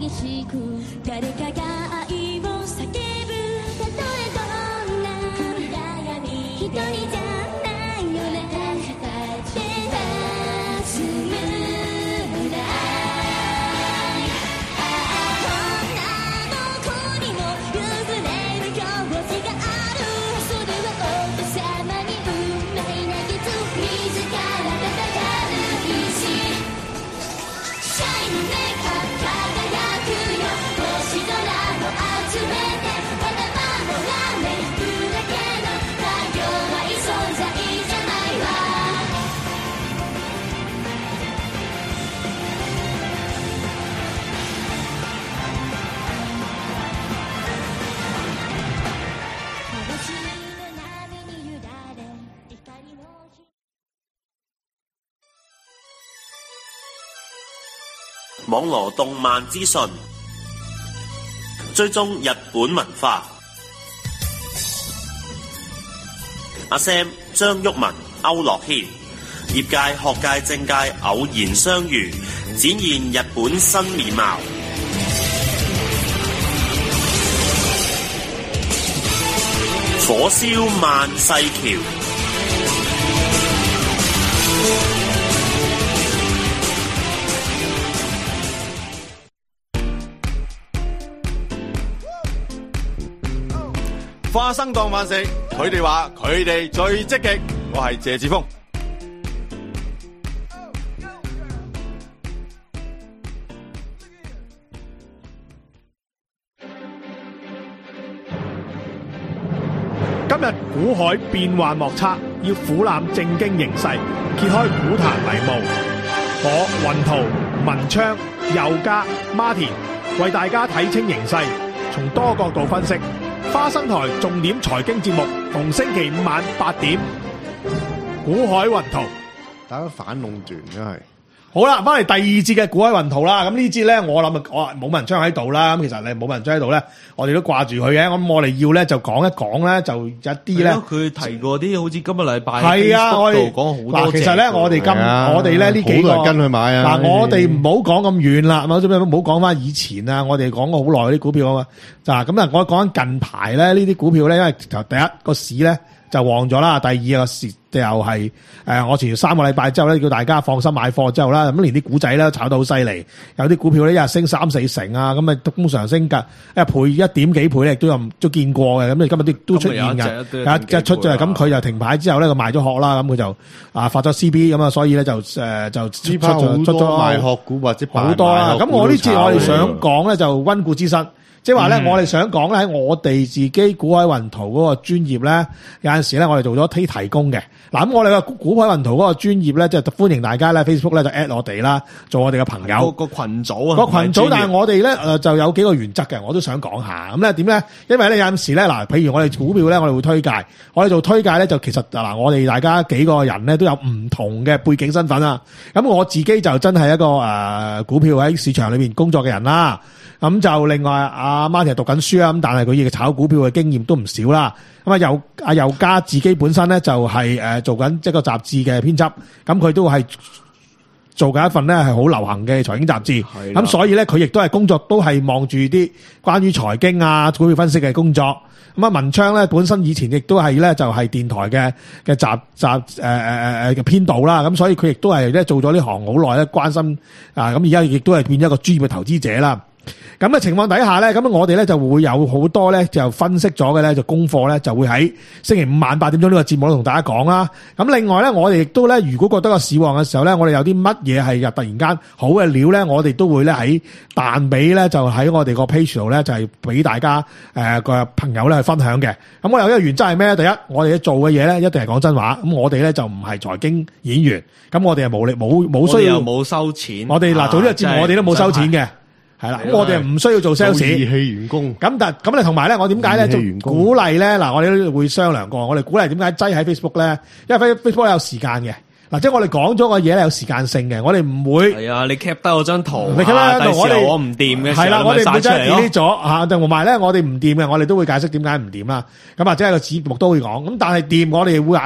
しく誰かが愛を叫ぶたとえどんな暗闇一人じゃないよね手は進むんだ女の子にも譲れる用事があるそれは王様に運命なきつ自ら戦う意志シャイニング輝くよ星空を集めてまだ守られるだけの弱い存在じゃないわ星の波に揺られ光の火網羅動漫資訊，追蹤日本文化。阿 Sam、張旭文、歐樂軒，業界、學界、政界偶然相遇，展現日本新面貌。火燒萬世橋。 花生當飯食，佢哋話佢哋最積極。我係謝志峰。 今日股海變幻莫測，要俯瞰正經形勢，揭開股壇迷霧。我雲圖、文昌、佑嘉、Martin 為大家睇清形勢，從多角度分析。花生台重點財經節目，逢星期五晚八點，股海雲圖。 大家反壟斷真係。 好啦，翻嚟第二節嘅股海雲圖啦。咁呢節咧，我諗我冇文章喺度啦。咁其實你冇文章喺度咧，我哋都掛住佢嘅。咁我哋要咧就講一講咧，就一啲咧。 佢提過啲好似今個禮拜係啊，我哋講好多。 嗱，其實咧，我哋今我哋咧呢幾個好多人跟佢買啊。 嗱，我哋唔好講咁遠啦，咁做咩唔好講翻以前啊？我哋講過好耐啲股票啊嘛。嗱，咁啊，我講緊近排咧呢啲股票咧，因為就第一個市咧就旺咗啦，第二個市。就係誒，我前三個禮拜之後咧，叫大家放心買貨之後啦，咁連啲股仔咧炒到好犀利，有啲股票咧一日升三四成啊，咁啊通常升㗎一倍一點幾倍咧，都有都見過嘅，咁你今日都都出現嘅，有一隻出咗嚟，咁佢就停牌之後咧，佢賣咗殼啦，咁佢就啊發咗 C B 咁啊，所以咧就誒就出咗出咗賣殼股或者好多啦。咁我呢次我哋想講咧就溫故知新。即係話咧，我哋想講咧喺我哋自己股海雲圖嗰個專頁咧，有陣時咧我哋做咗啲提供嘅。嗱咁我哋個股海雲圖嗰個專頁咧，即係歡迎大家咧 Facebook 咧就 at 我哋啦，做我哋嘅朋友。 個群組啊， 個群組，但係我哋咧誒就有幾個原則嘅，我都想講下。咁咧點咧？因為咧有陣時咧嗱，譬如我哋股票咧，我哋會推介，我哋做推介咧就其實嗱，我哋大家幾個人咧都有唔同嘅背景身份啊。咁我自己就真係一個誒、呃、股票喺市場裏邊工作嘅人啦。咁就另外阿 Martin 讀緊書啊，咁但係佢亦炒股票嘅經驗都唔少啦。咁啊又阿佑嘉自己本身咧就係誒做緊一個雜誌嘅編輯，咁佢都係做緊一份咧係好流行嘅財經雜誌。咁所以咧佢亦都係工作都係望住啲關於財經啊股票分析嘅工作。咁啊文昌咧本身以前亦都係咧就係電台嘅嘅雜雜誒誒誒誒嘅編導啦。咁所以佢亦都係咧做咗呢行好耐咧，關心啊咁而家亦都係變咗一個專業嘅投資者啦。咁嘅情況底下咧，咁我哋咧就會有好多咧就分析咗嘅咧就功課咧就會喺星期五晚八點鐘呢個節目度同大家講啦。咁另外咧，我哋亦都咧如果覺得個市旺嘅時候咧，我哋有啲乜嘢係突然間好嘅料咧，我哋都會咧喺彈俾咧就喺我哋個 page 度咧就係俾大家誒個朋友咧去分享嘅。咁我有一個原則係咩咧？第一，我哋做嘅嘢咧一定係講真話。咁我哋咧就唔係財經演員，咁我哋係冇力冇冇需要冇收錢。 我哋嗱做呢個節目，我哋都冇收錢嘅。係啦，咁我哋唔需要做 sales， 義氣員工。 咁但咁你同埋咧，我點解咧就鼓勵咧？嗱，我哋都會商量過，我哋鼓勵點解擠喺 Facebook 咧？因為 Facebook 有時間嘅，嗱，即係我哋講咗個嘢咧有時間性嘅，我哋唔會係啊，你 cap 得我張圖， 你 cap 得我哋我唔掂嘅時候， 係啦，我哋唔會真係 delete 咗咗嚇，同埋咧我哋唔掂嘅，我哋都會解釋點解唔掂啦。咁或者係個節目都會講，咁但係掂我哋會話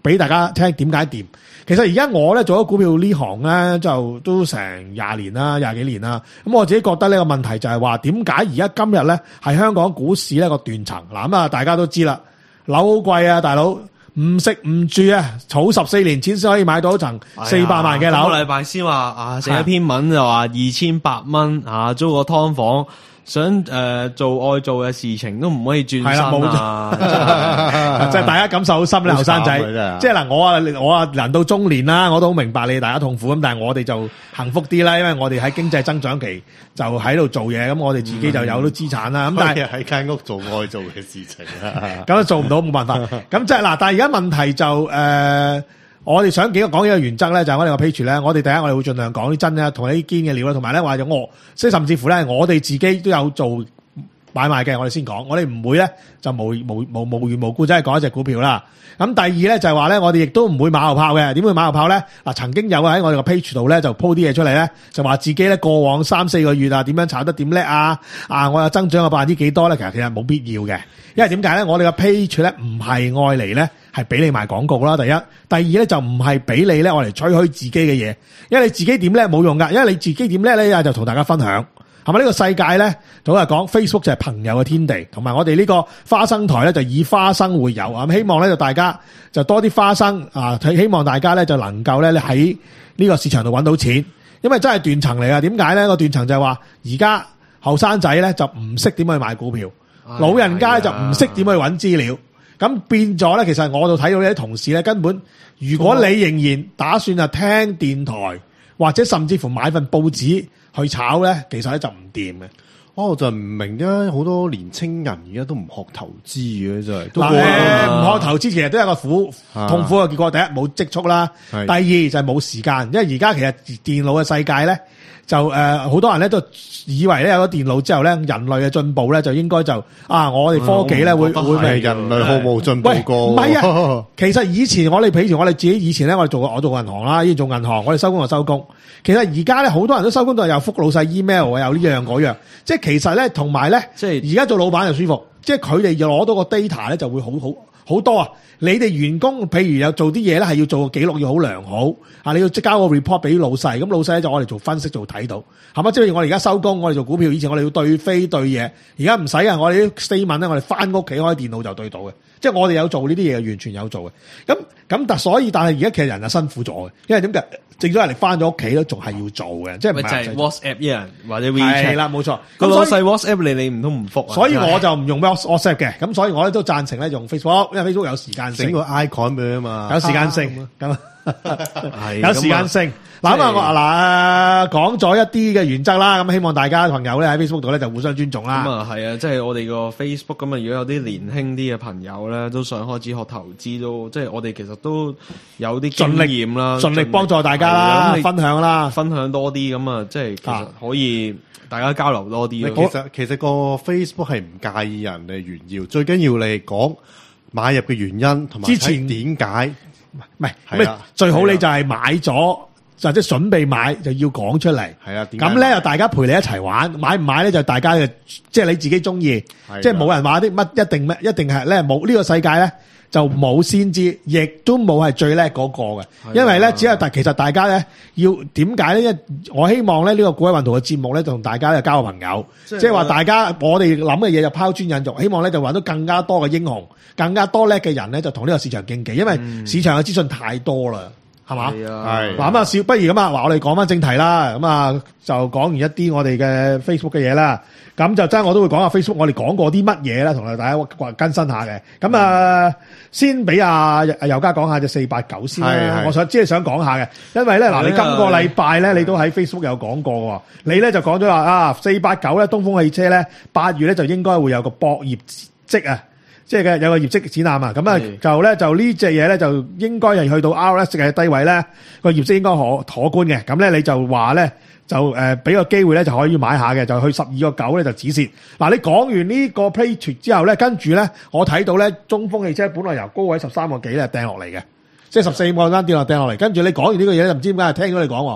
俾大家聽點解掂。其實而家我咧做咗股票呢行咧，就都成廿年啦，廿幾年啦。咁我自己覺得呢個問題就係話，點解而家今日咧係香港股市呢個斷層？嗱咁啊，大家都知啦，樓好貴啊，大佬唔食唔住啊，儲十四年錢先可以買到一層四百萬嘅樓。 今個禮拜先話啊，寫一篇文就話二千八蚊啊，租個劏房。想誒、呃、做愛做嘅事情都唔可以轉身啊！ 即係大家感受好深咧，後生仔。即係嗱，我啊我啊人到中年啦，我都好明白你大家痛苦咁，但係我哋就幸福啲啦，因為我哋喺經濟增長期就喺度做嘢，咁我哋自己就有咗資產啦。咁、嗯、但係喺間屋做愛做嘅事情啦， 咁做唔到冇辦法。咁即係嗱，但係而家問題就誒。呃我哋想幾個講幾個原則咧，就係、是、我哋個 page 咧，我哋第一我哋會盡量講啲真咧，同啲堅嘅料啦，同埋咧話咗我，即係甚至乎咧，我哋自己都有做買賣嘅，我哋先講，我哋唔會咧就無無無無緣無故真係講一隻股票啦。咁第二咧就係話咧，我哋亦都唔會馬後炮嘅。點會馬後炮咧？嗱，曾經有喺我哋個 page 度咧就鋪啲嘢出嚟咧，就話自己咧過往三四個月啊點樣炒得點叻啊啊！我有增長嘅百分之幾多咧？其實其實冇必要嘅，因為點解咧？我哋個 page 咧唔係愛嚟咧。係俾你賣廣告啦，第一，第二咧就唔係俾你咧，我嚟吹噓自己嘅嘢，因為你自己點叻冇用噶，因為你自己點叻咧就同大家分享，係咪呢個世界咧？總係講 Facebook 就係朋友嘅天地，同埋我哋呢個花生台咧就以花生會友，咁希望咧就大家就多啲花生啊，希望大家咧就能夠咧你喺呢個市場度揾到錢，因為真係斷層嚟啊！點解咧？個斷層就係話而家後生仔咧就唔識點去買股票，老人家就唔識點去揾資料。咁變咗咧，其實我度睇到呢啲同事咧，根本如果你仍然打算啊聽電台或者甚至乎買份報紙去炒咧，其實咧就唔掂嘅。 我就唔明點解好多年青人而家都唔學投資嘅，真係。 嗱，唔學投資其實都有個苦痛苦嘅結果。第一冇積蓄啦，第二就係冇時間，因為而家其實電腦嘅世界咧。就誒好、呃、多人咧都以為咧有咗電腦之後咧，人類嘅進步咧就應該就啊，我哋科技咧會會係人類毫無進步過。 唔係啊，其實以前我哋譬如我哋自己以前咧，我哋做過我做過銀行啦，以前做銀行，我哋收工就收工。其實而家咧好多人都收工都係有覆老細 email，有呢樣嗰樣。即係其實咧同埋咧，即係而家做老闆就舒服，即係佢哋要攞到個 data 咧就會好好好多啊。你哋員工譬如有做啲嘢咧，係要做個記錄要好良好啊！你要即交個 report 俾老細，咁老細咧就我哋做分析做睇到，係嘛？即係我哋而家收工，我哋做股票，以前我哋要對飛對嘢，而家唔使啊！我哋啲 statement 咧，我哋翻屋企開電腦就對到嘅，即係我哋有做呢啲嘢，完全有做嘅。咁咁但所以，但係而家其實人係辛苦咗嘅，因為點解？正咗人哋翻咗屋企都仲係要做嘅，即係唔係就係 WhatsApp 一人或者 WeChat 係啦，冇錯。 個老細 WhatsApp 你，你唔通唔覆啊？ 所以我就唔用 WhatsApp 嘅，咁所以我咧都贊成咧用 Facebook，因為 Facebook 有時間性， 整個 icon 俾佢啊嘛， 有時間性咁。 係有時間性。嗱咁啊，我嗱講咗一啲嘅原則啦，咁希望大家朋友咧喺 Facebook 度咧就互相尊重啦。 咁啊係啊，即係我哋個 Facebook 咁啊，如果有啲年輕啲嘅朋友咧，都想開始學投資，都即係我哋其實都有啲經驗啦， 盡力幫助大家啦，分享啦， 分享多啲咁啊，即係其實可以大家交流多啲。 其實其實個 Facebook 係唔介意人哋炫耀，最緊要你講買入嘅原因同埋之前點解。 唔係，係最好你就係買咗，或者準備買就要講出嚟。 係啊， 咁咧就大家陪你一齊玩，買唔買咧就大家嘅，即係你自己中意，即係冇人話啲乜一定咩，一定係咧冇呢個世界咧就冇先知，亦都冇係最叻嗰個嘅。因為咧只有大，其實大家咧要點解咧？因為我希望咧呢個股海運動嘅節目咧，就同大家咧交個朋友，即係話大家我哋諗嘅嘢就拋磚引玉，希望咧就揾到更加多嘅英雄。更加多叻嘅人咧，就同呢個市場競技，因為市場嘅資訊太多啦，係嘛？係啊，係。嗱咁啊，少不如咁啊，話我哋講翻正題啦。咁啊，就講完一啲我哋嘅 Facebook 嘅嘢啦。咁就真係我都會講下 Facebook，我哋講過啲乜嘢啦，同大家更新下嘅。咁啊，先俾阿阿尤家講下隻四八九先啦。我想即係想講下嘅，因為咧嗱，你今個禮拜咧，你都喺 Facebook 有講過喎。你咧就講咗話啊，四八九咧，東風汽車咧，八月咧就應該會有個博業績啊。即係嘅有個業績展覽啊，咁啊就咧就呢隻嘢咧就應該係去到 R S 嘅低位咧，個業績應該可可觀嘅。咁咧你就話咧就誒俾個機會咧就可以買下嘅，就去十二個九咧就止蝕。嗱，你講完呢個 play 之後咧，跟住咧我睇到咧中風汽車本來由高位十三個幾咧掟落嚟嘅，即係十四個蚊跌落掟落嚟。跟住你講完呢個嘢咧，就唔知點解係聽咗你講喎，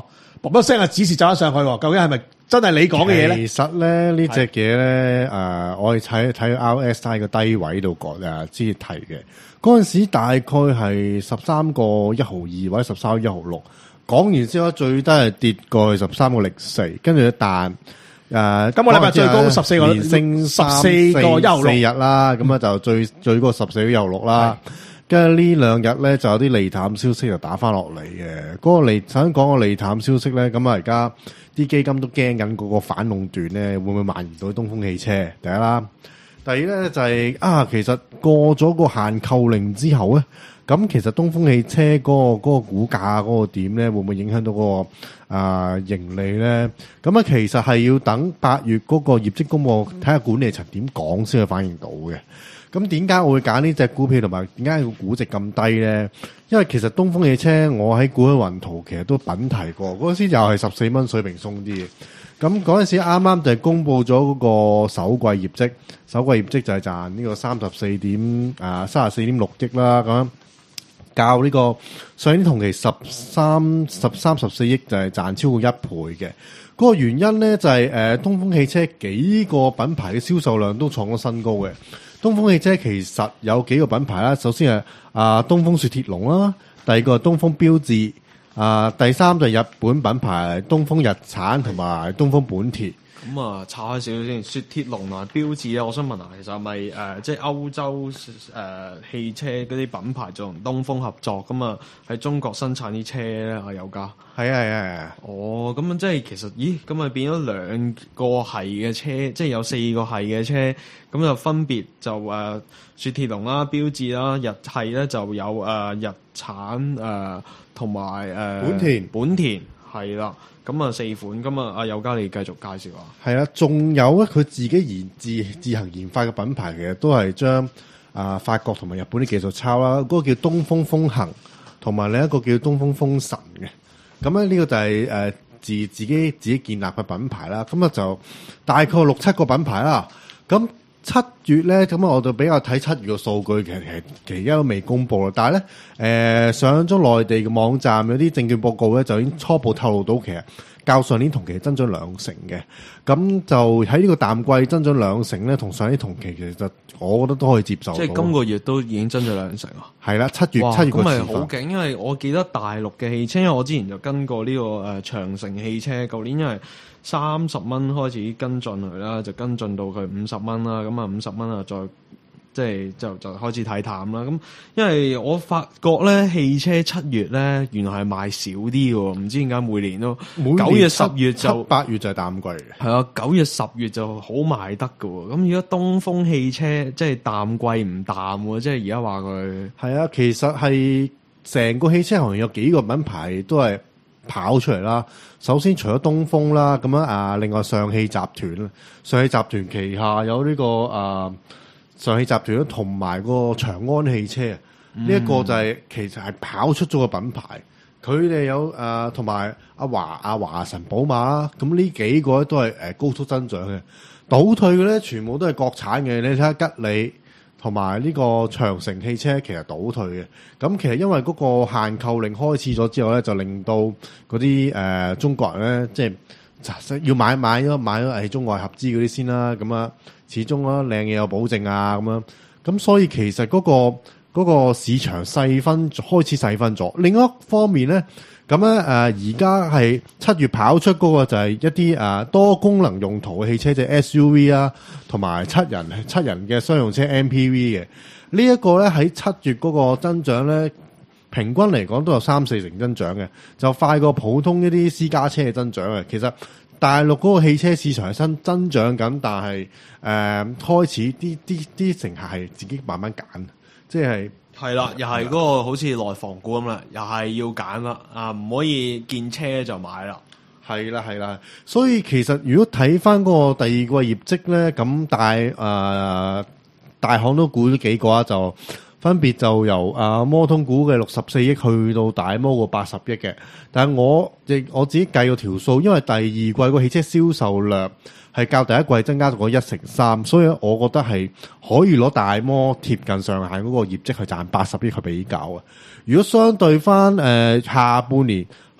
嘣一聲啊指示走咗上去喎，究竟係咪真係你講嘅嘢咧？ 其實咧呢隻嘢咧，誒，我哋睇睇 R S I 個低位度講誒，先提嘅。嗰陣時大概係十三個一毫二或者十三個一毫六，講完之後最低係跌過去十三個零四，跟住一彈。誒， 今個禮拜最高十四個連升十四個一毫六四日啦，咁啊就最最高十四個一毫六啦。跟住呢兩日咧就有啲利淡消息就打翻落嚟嘅。嗰、那個利想講個利淡消息咧，咁啊而家啲基金都驚緊嗰個反壟斷咧會唔會蔓延到東風汽車？第一啦，第二咧就係、是、啊，其實過咗個限購令之後咧。咁其實東風汽車嗰、那個嗰、那個股價嗰個點咧，會唔會影響到嗰、那個啊、呃、盈利咧？咁啊，其實係要等八月嗰個業績公佈，睇下管理層點講先去反映到嘅。咁點解我會揀呢隻股票同埋點解個估值咁低咧？因為其實東風汽車我喺股海雲圖其實都品提過，嗰陣時又係十四蚊水平鬆啲嘅。咁嗰陣時啱啱就係公佈咗嗰個首季業績，首季業績就係賺呢個三十四點啊三十四點六億啦咁樣。較呢個上年同期十三十三十四億就係賺超過一倍嘅，嗰、那個原因咧就係、是、誒、呃、東風汽車幾個品牌嘅銷售量都創咗新高嘅。東風汽車其實有幾個品牌啦，首先係啊、呃、東風雪鐵龍啦，第二個係東風標致，啊、呃、第三就係日本品牌東風日產同埋東風本田。 咁啊，查開少少先。雪鐵龍同埋標致咧，我想問下，其實係咪誒即係歐洲誒、呃、汽車嗰啲品牌就同東風合作咁啊，喺中國生產啲車咧啊有㗎？ 係啊係啊係啊！ 哦，咁啊即係其實，咦咁啊變咗兩個係嘅車，即係有四個係嘅車，咁就分別就誒、呃、雪鐵龍啦、標致啦、日係咧就有誒、呃、日產誒同埋誒本田本田係啦。咁啊四款，咁啊阿友嘉你繼續介紹下。 係啦，仲有咧，佢自己研自自行研發嘅品牌，其實都係將啊法國同埋日本啲技術抄啦。嗰、那個叫東風風行，同埋另一個叫東風風神嘅。咁咧呢個就係、是、誒、呃、自自己自己建立嘅品牌啦。咁啊就大概六七個品牌啦。咁七月咧，咁我就比較睇七月嘅數據，其實其實其實而家都未公布啦。但係咧，誒、呃、上咗內地嘅網站有啲證券報告咧，就已經初步透露到其實較上年同期增長兩成嘅。咁就喺呢個淡季增長兩成咧，同上年同期其實我覺得都可以接受到。 即係今個月都已經增咗兩成啊！ 係啦，七月七月咁咪好勁，因為我記得大陸嘅汽車，因為我之前就跟過呢、這個誒、呃、長城汽車，舊年因為三十蚊開始跟進佢啦，就跟進到佢五十蚊啦，咁啊五十蚊啊再即係就就開始睇淡啦。咁因為我發覺咧，汽車七月咧原來係賣少啲嘅，唔知點解每年都九月十月就八月就係淡季嘅。 係啊，九月十月就好賣得嘅。咁而家東風汽車即係淡季唔淡喎，即係而家話佢係啊，其實係成個汽車行業有幾個品牌都係跑出嚟啦。首先除咗東風啦，咁樣啊，另外上汽集團啦，上汽集團旗下有呢、這個啊上汽集團同埋個長安汽車啊，呢一、嗯、個就係、是、其實係跑出咗個品牌。佢哋有誒同埋阿華阿華晨寶馬啦，咁呢幾個都係誒高速增長嘅。倒退嘅咧，全部都係國產嘅。你睇下吉利同埋呢個長城汽車，其實倒退嘅。咁其實因為嗰個限購令開始咗之後咧，就令到嗰啲誒中國人咧，即係要買買咗買咗係中外合資嗰啲先啦。咁啊，始終啊靚嘢有保證啊，咁樣。咁所以其實嗰個嗰個市場細分開始細分咗。另一方面咧，咁咧誒而家係七月跑出嗰個就係一啲誒多功能用途嘅汽車，即係 S U V 啊，同埋七人七人嘅商用車 M P V 嘅。呢一個咧喺七月嗰個增長咧，平均嚟講都有三四成增長嘅，就快過普通一啲私家車嘅增長嘅。其實大陸嗰個汽車市場係新增長緊，但係誒、呃、開始啲啲啲乘客係自己慢慢揀，即係係啦，又係嗰個好似內房股咁啦，又係要揀啦，啊唔可以見車就買啦。 係啦係啦，所以其實如果睇翻嗰個第二個業績咧，咁大誒、呃、大行都估咗幾個啊，就分別就由啊摩通股嘅六十四億去到大摩個八十億嘅。但係我亦我自己計個條數，因為第二季個汽車銷售量係較第一季增加咗一成三，所以我覺得係可以攞大摩貼近上限嗰個業績去賺八十億去比較嘅。如果相對翻誒、呃、下半年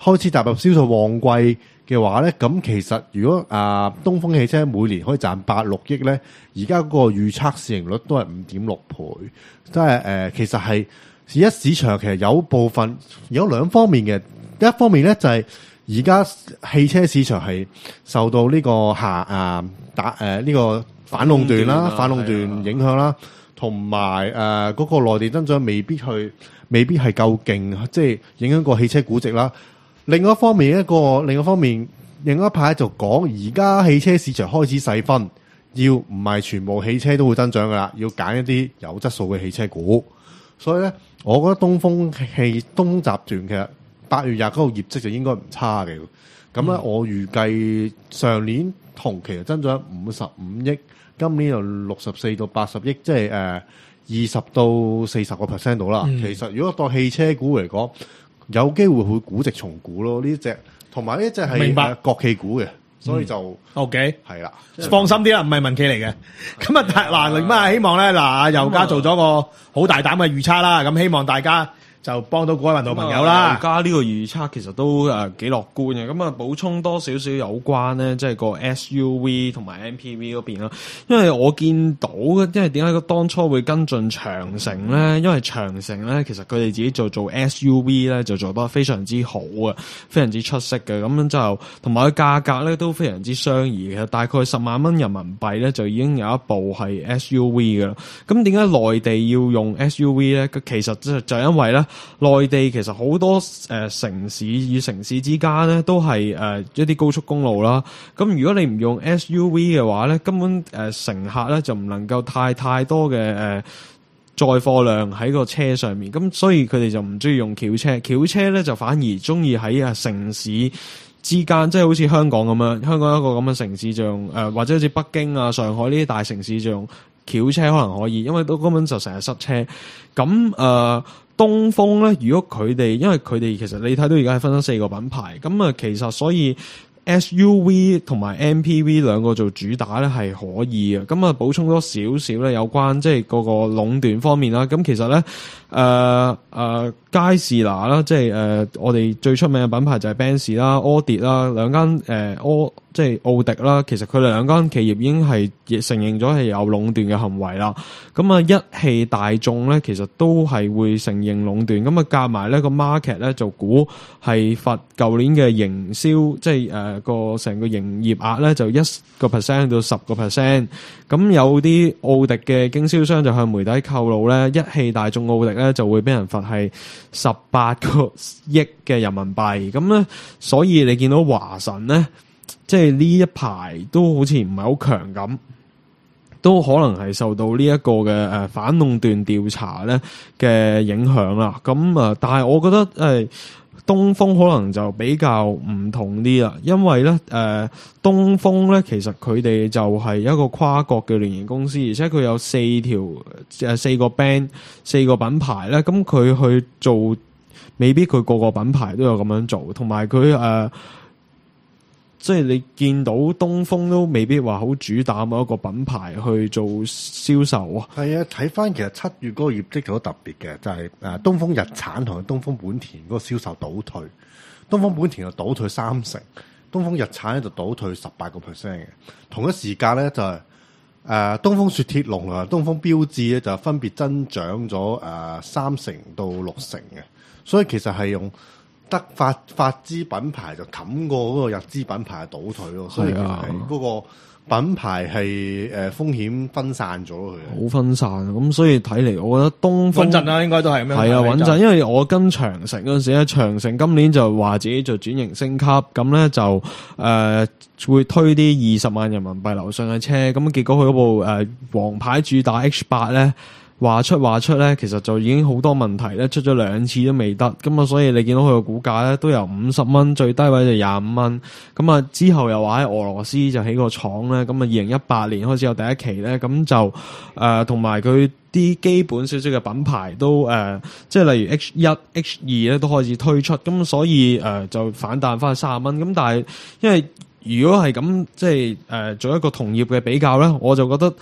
開始踏入銷售旺季嘅話咧，咁其實如果啊、呃、東風汽車每年可以賺八六億咧，而家嗰個預測市盈率都係五點六倍，即係誒其實係而家市場其實有部分有兩方面嘅，一方面咧就係而家汽車市場係受到呢個下啊打誒呢、呃這個反壟斷啦、反壟斷影響啦，同埋誒嗰個內地增長未必去未必係夠勁，即係影響個汽車估值啦。另外一方面一個另外一方面，另外一派就講而家汽車市場開始細分，要唔係全部汽車都會增長噶啦，要揀一啲有質素嘅汽車股。所以咧，我覺得東風汽東集團其實八月廿九號業績就應該唔差嘅。咁咧， 嗯、 我預計上年同期就增長五十五億，今年就六十四到八十億，即係誒二十到四十個 percent 到啦。 嗯、 其實如果當汽車股嚟講，有機會會估值重估咯，呢隻同埋呢隻係明白國企股嘅，所以就 OK 係啦， 放心啲啦，唔係民企嚟嘅。咁啊，嗱，咁啊，希望咧，嗱，阿油家做咗個好大膽嘅預測啦，咁希望大家就幫到各位運動朋友啦。 而家呢個預測其實都誒幾樂觀嘅，咁啊補充多少少有關咧，即係個 S U V 同埋 M P V 嗰邊啦。因為我見到嘅，因為點解個當初會跟進長城咧？因為長城咧，其實佢哋自己做做 S U V 咧，就做得非常之好嘅，非常之出色嘅。咁樣就同埋佢價格咧都非常之相宜嘅，大概十萬蚊人民幣咧就已經有一部係 S U V 嘅啦。咁點解內地要用 S U V 咧？其實就就因為咧。內地其實好多誒、呃、城市與城市之間咧，都係誒、呃、一啲高速公路啦。咁如果你唔用 S U V 嘅話咧，根本誒、呃、乘客咧就唔能夠太太多嘅誒載貨量喺個車上面。咁所以佢哋就唔中意用轎車，轎車咧就反而中意喺啊城市之間，即係好似香港咁樣，香港一個咁嘅城市像誒、呃，或者好似北京啊、上海呢啲大城市像轎車可能可以，因為都根本就成日塞車。咁誒。呃東風咧，如果佢哋，因為佢哋其實你睇到而家係分咗四個品牌，咁啊，其實所以 S U V 同埋 M P V 兩個做主打咧係可以嘅。咁啊，補充多少少咧有關即係嗰個壟斷方面啦。咁其實咧，誒、呃、誒、呃，佳士拿啦，即係誒、呃、我哋最出名嘅品牌就係 Benz 啦、柯迪啦，兩間誒柯。即係奧迪啦，其實佢哋兩間企業已經係承認咗係有壟斷嘅行為啦。咁啊，一汽大眾咧，其實都係會承認壟斷。咁啊，夾埋呢個 market 咧就估係罰舊年嘅營銷，即係誒個成個營業額咧就一個 percent 到十個 percent。咁有啲奧迪嘅經銷商就向媒體透露咧，一汽大眾奧迪咧就會俾人罰係十八個億嘅人民幣。咁咧，所以你見到華晨咧。即係呢一排都好似唔係好強咁，都可能係受到呢一個嘅誒反壟斷調查咧嘅影響啦。咁啊，但係我覺得誒、呃、東風可能就比較唔同啲啦，因為咧誒、呃、東風咧其實佢哋就係一個跨國嘅聯營公司，而且佢有四條誒四個 band 四個品牌咧，咁佢去做未必佢個個品牌都有咁樣做，同埋佢誒。即係你見到東風都未必話好主打某一個品牌去做銷售啊。 係啊，睇翻其實七月嗰個業績就好特別嘅，就係、是、誒東風日產同東風本田嗰個銷售倒退，東風本田就倒退三成，東風日產咧就倒退十八個 percent 嘅。同一時間咧就係、是、誒、呃、東風雪鐵龍同埋東風標致咧就分別增長咗誒三成到六成嘅，所以其實係用。德法法資品牌就冚過嗰個日資品牌嘅倒退咯，所以其實係嗰個品牌係誒風險分散咗佢， 好分散。咁所以睇嚟，我覺得東風穩陣啦，應該都係咁樣。 係啊，穩陣。因為我跟長城嗰陣時咧，長城今年就話自己做轉型升級，咁咧就誒、呃、會推啲二十萬人民幣樓上嘅車，咁結果佢嗰部誒王牌主打 H 八咧。話出話出咧，其實就已經好多問題咧，出咗兩次都未得，咁啊，所以你見到佢個股價咧都由五十蚊最低位就廿五蚊，咁啊之後又話喺俄羅斯就起個廠咧，咁啊二零一八年開始有第一期咧，咁就誒同埋佢啲基本少少嘅品牌都誒、呃，即係例如 H 一、H 二咧都開始推出，咁所以誒、呃、就反彈翻去三十蚊，咁但係因為如果係咁即係誒、呃、做一個同業嘅比較咧，我就覺得。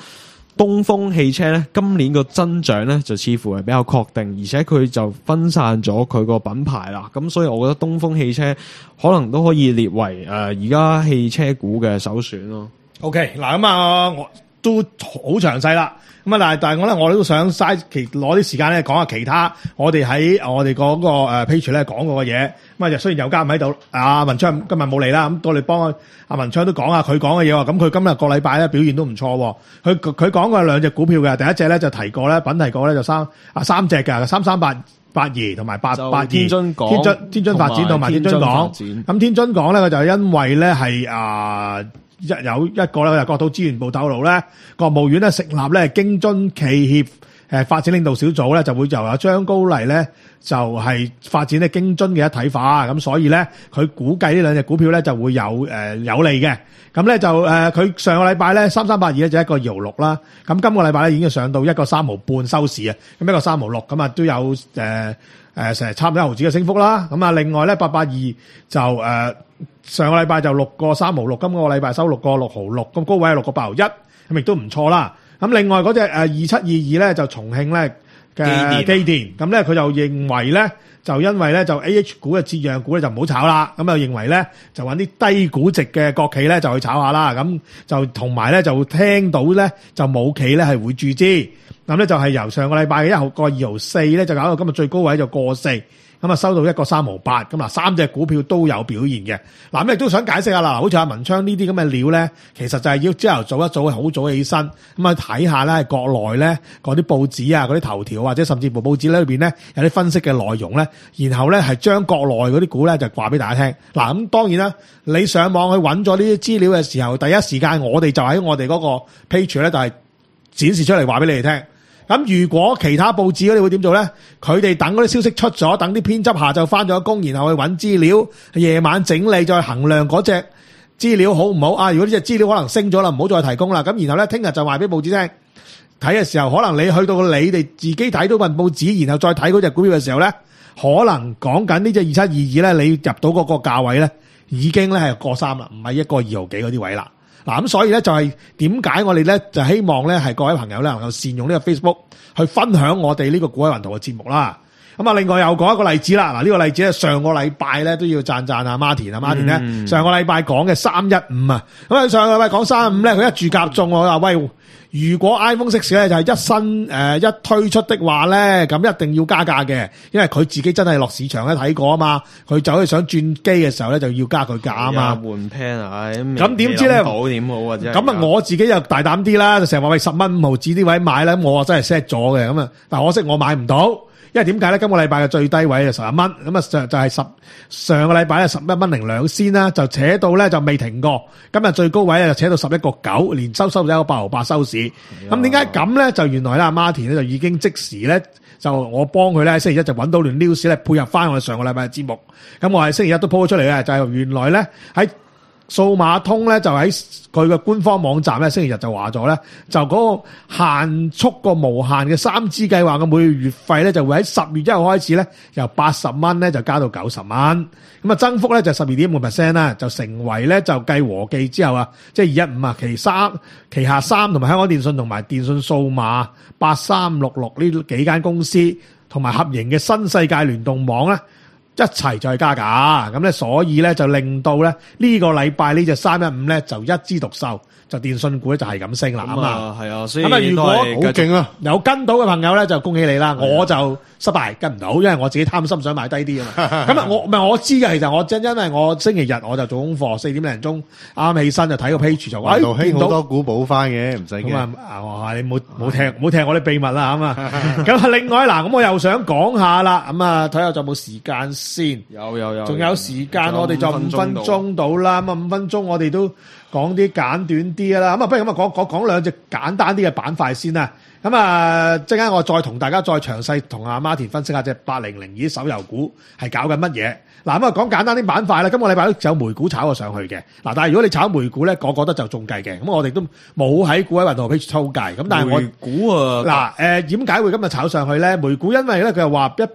東風汽車咧，今年個增長咧就似乎係比較確定，而且佢就分散咗佢個品牌啦。咁所以我覺得東風汽車可能都可以列為誒而家汽車股嘅首選咯。 OK， 嗱咁啊，我都好詳細啦。咁啊，但係但係我咧，我都想嘥其攞啲時間咧講下其他我哋喺我哋嗰個誒 page 咧講過嘅嘢。咁啊，就雖然有家唔喺度，阿文昌今日冇嚟啦，咁我哋幫阿文昌都講下佢講嘅嘢喎。咁佢今日個禮拜咧表現都唔錯。佢佢講過兩隻股票嘅，第一隻咧就提過咧，品提過咧就三啊三隻㗎，三三八八二同埋八八二。 天津港、 天津天津發展同埋天津港。咁天津港咧，佢就因為咧係啊。一有一個咧，就國土資源部透露咧，國務院咧成立咧京津企業誒發展領導小組咧，就會由阿張高麗咧就係發展咧京津嘅一體化，咁所以咧佢估計呢兩隻股票咧就會有誒有利嘅。咁咧就誒佢上個禮拜咧三三八二咧就一個二毫六啦，咁今個禮拜咧已經上到一個三毫半收市啊，咁一個三毫六，咁啊都有誒誒成日差唔多一毫子嘅升幅啦。咁啊另外咧八八二就誒。上個禮拜就六個三毫六，今個禮拜收六個六毫六，咁高位係六個八毫一，咁亦都唔錯啦。咁另外嗰隻誒二七二二咧就重慶咧嘅機電，咁咧佢就認為咧就因為咧就 A H 股嘅折讓股咧就唔好炒啦，咁又認為咧就揾啲低估值嘅國企咧就去炒下啦，咁就同埋咧就聽到咧就冇企咧係會注資，咁咧就係由上個禮拜嘅一毫個二毫四咧就搞到今日最高位就過四。咁啊，收到一個三毫八，咁嗱三隻股票都有表現嘅。嗱咁亦都想解釋下啦，好似阿文昌呢啲咁嘅料咧，其實就係要朝頭早一早好早起身，咁啊睇下咧國內咧嗰啲報紙啊、嗰啲頭條或者甚至乎報紙咧裏邊咧有啲分析嘅內容咧，然後咧係將國內嗰啲股咧就話俾大家聽。嗱咁當然啦，你上網去揾咗呢啲資料嘅時候，第一時間我哋就喺我哋嗰個 page 咧就係展示出嚟話俾你哋聽。咁如果其他報紙嗰啲會點做咧？佢哋等嗰啲消息出咗，等啲編輯下晝翻咗工，然後去揾資料，夜晚整理再衡量嗰隻資料好唔好啊？如果呢隻資料可能升咗啦，唔好再提供啦。咁然後咧，聽日就話俾報紙聽，睇嘅時候可能你去到你哋自己睇到份報紙，然後再睇嗰隻股票嘅時候咧，可能講緊呢隻二七二二咧，你入到嗰個價位咧，已經咧係過三啦，唔係一個二毫幾嗰啲位啦。嗱咁所以咧就係點解我哋咧就希望咧係各位朋友咧能夠善用呢個 Facebook 去分享我哋呢個股海雲圖嘅節目啦。咁啊，另外又講一個例子啦。嗱呢個例子咧上個禮拜咧都要讚讚阿 Martin 啊 Martin 咧、嗯、上個禮拜講嘅三一五啊，咁啊上個禮拜講三一五咧佢一注夾中我話喂。如果 iPhone 六咧就係一新誒、呃、一推出的話咧，咁一定要加價嘅，因為佢自己真係落市場咧睇過啊嘛，佢就可以想轉機嘅時候咧就要加佢價啊嘛。 換 pen 啊， 咁點知咧？ 好點好啊？啫。 咁啊，我自己又大膽啲啦，就成日話喂十蚊五毫子啲位買咧，咁我真係 set 咗嘅，咁啊，但可惜我買唔到。因為點解咧？今個禮拜嘅最低位就十一蚊，咁啊就就係十上個禮拜咧十一蚊零兩仙啦，就扯到咧就未停過。今日最高位咧就扯到十一個九，連收收咗一個八毫八收市。咁點解咁咧？就原來咧阿 Martin 咧就已經即時咧就我幫佢咧星期一就揾到段 news 咧配合翻我哋上個禮拜嘅節目。咁我係星期一都 po 咗出嚟嘅，就係、是、原來咧喺數碼通咧就喺佢嘅官方網站咧，星期日就話咗咧，就嗰個限速個無限嘅三 G 計劃嘅每月月費咧，就會喺十月一號開始咧，由八十蚊咧就加到九十蚊，咁啊增幅咧就十二點五 percent 啦，就成為咧就繼和記之後啊，即係二一五啊，旗三旗下三同埋香港電訊同埋電訊數碼八三六六呢幾間公司同埋合營嘅新世界聯動網咧。一齊再加價，咁咧所以咧就令到咧呢個禮拜呢隻三一五咧就一枝獨秀，就電信股咧就係咁升啦，咁啊係啊，所以咁啊如果好勁啊， 有跟到嘅朋友咧就恭喜你啦，我就失敗跟唔到，因為我自己貪心想買低啲啊嘛。咁啊我唔係我知嘅，其實我真因為我星期日我就做功課，四點零鐘啱起身就睇個 page 就話， 道興好多股補翻嘅，唔使驚。 咁啊，我你冇冇聽冇聽我啲秘密啦，咁啊。咁啊，另外嗱，咁我又想講下啦，咁啊睇下仲有冇時間先。 有有有， 仲有時間，我哋就五分鐘到啦。咁啊，五分鐘我哋都講啲簡短啲啦。咁啊，不如咁啊，講講講兩隻簡單啲嘅板塊先啦。咁啊，陣間我再同大家再詳細同阿 Martin 分析下隻八零零二啲手遊股係搞緊乜嘢。嗱，咁啊，講簡單啲板塊啦。今個禮拜都有美股炒過上去嘅。嗱，但係如果你炒美股咧，我覺得就中計嘅。咁我哋都冇喺股海雲圖 page 抽計。咁但係我美股啊， 嗱，誒點解會今日炒上去咧？美股因為咧佢又話一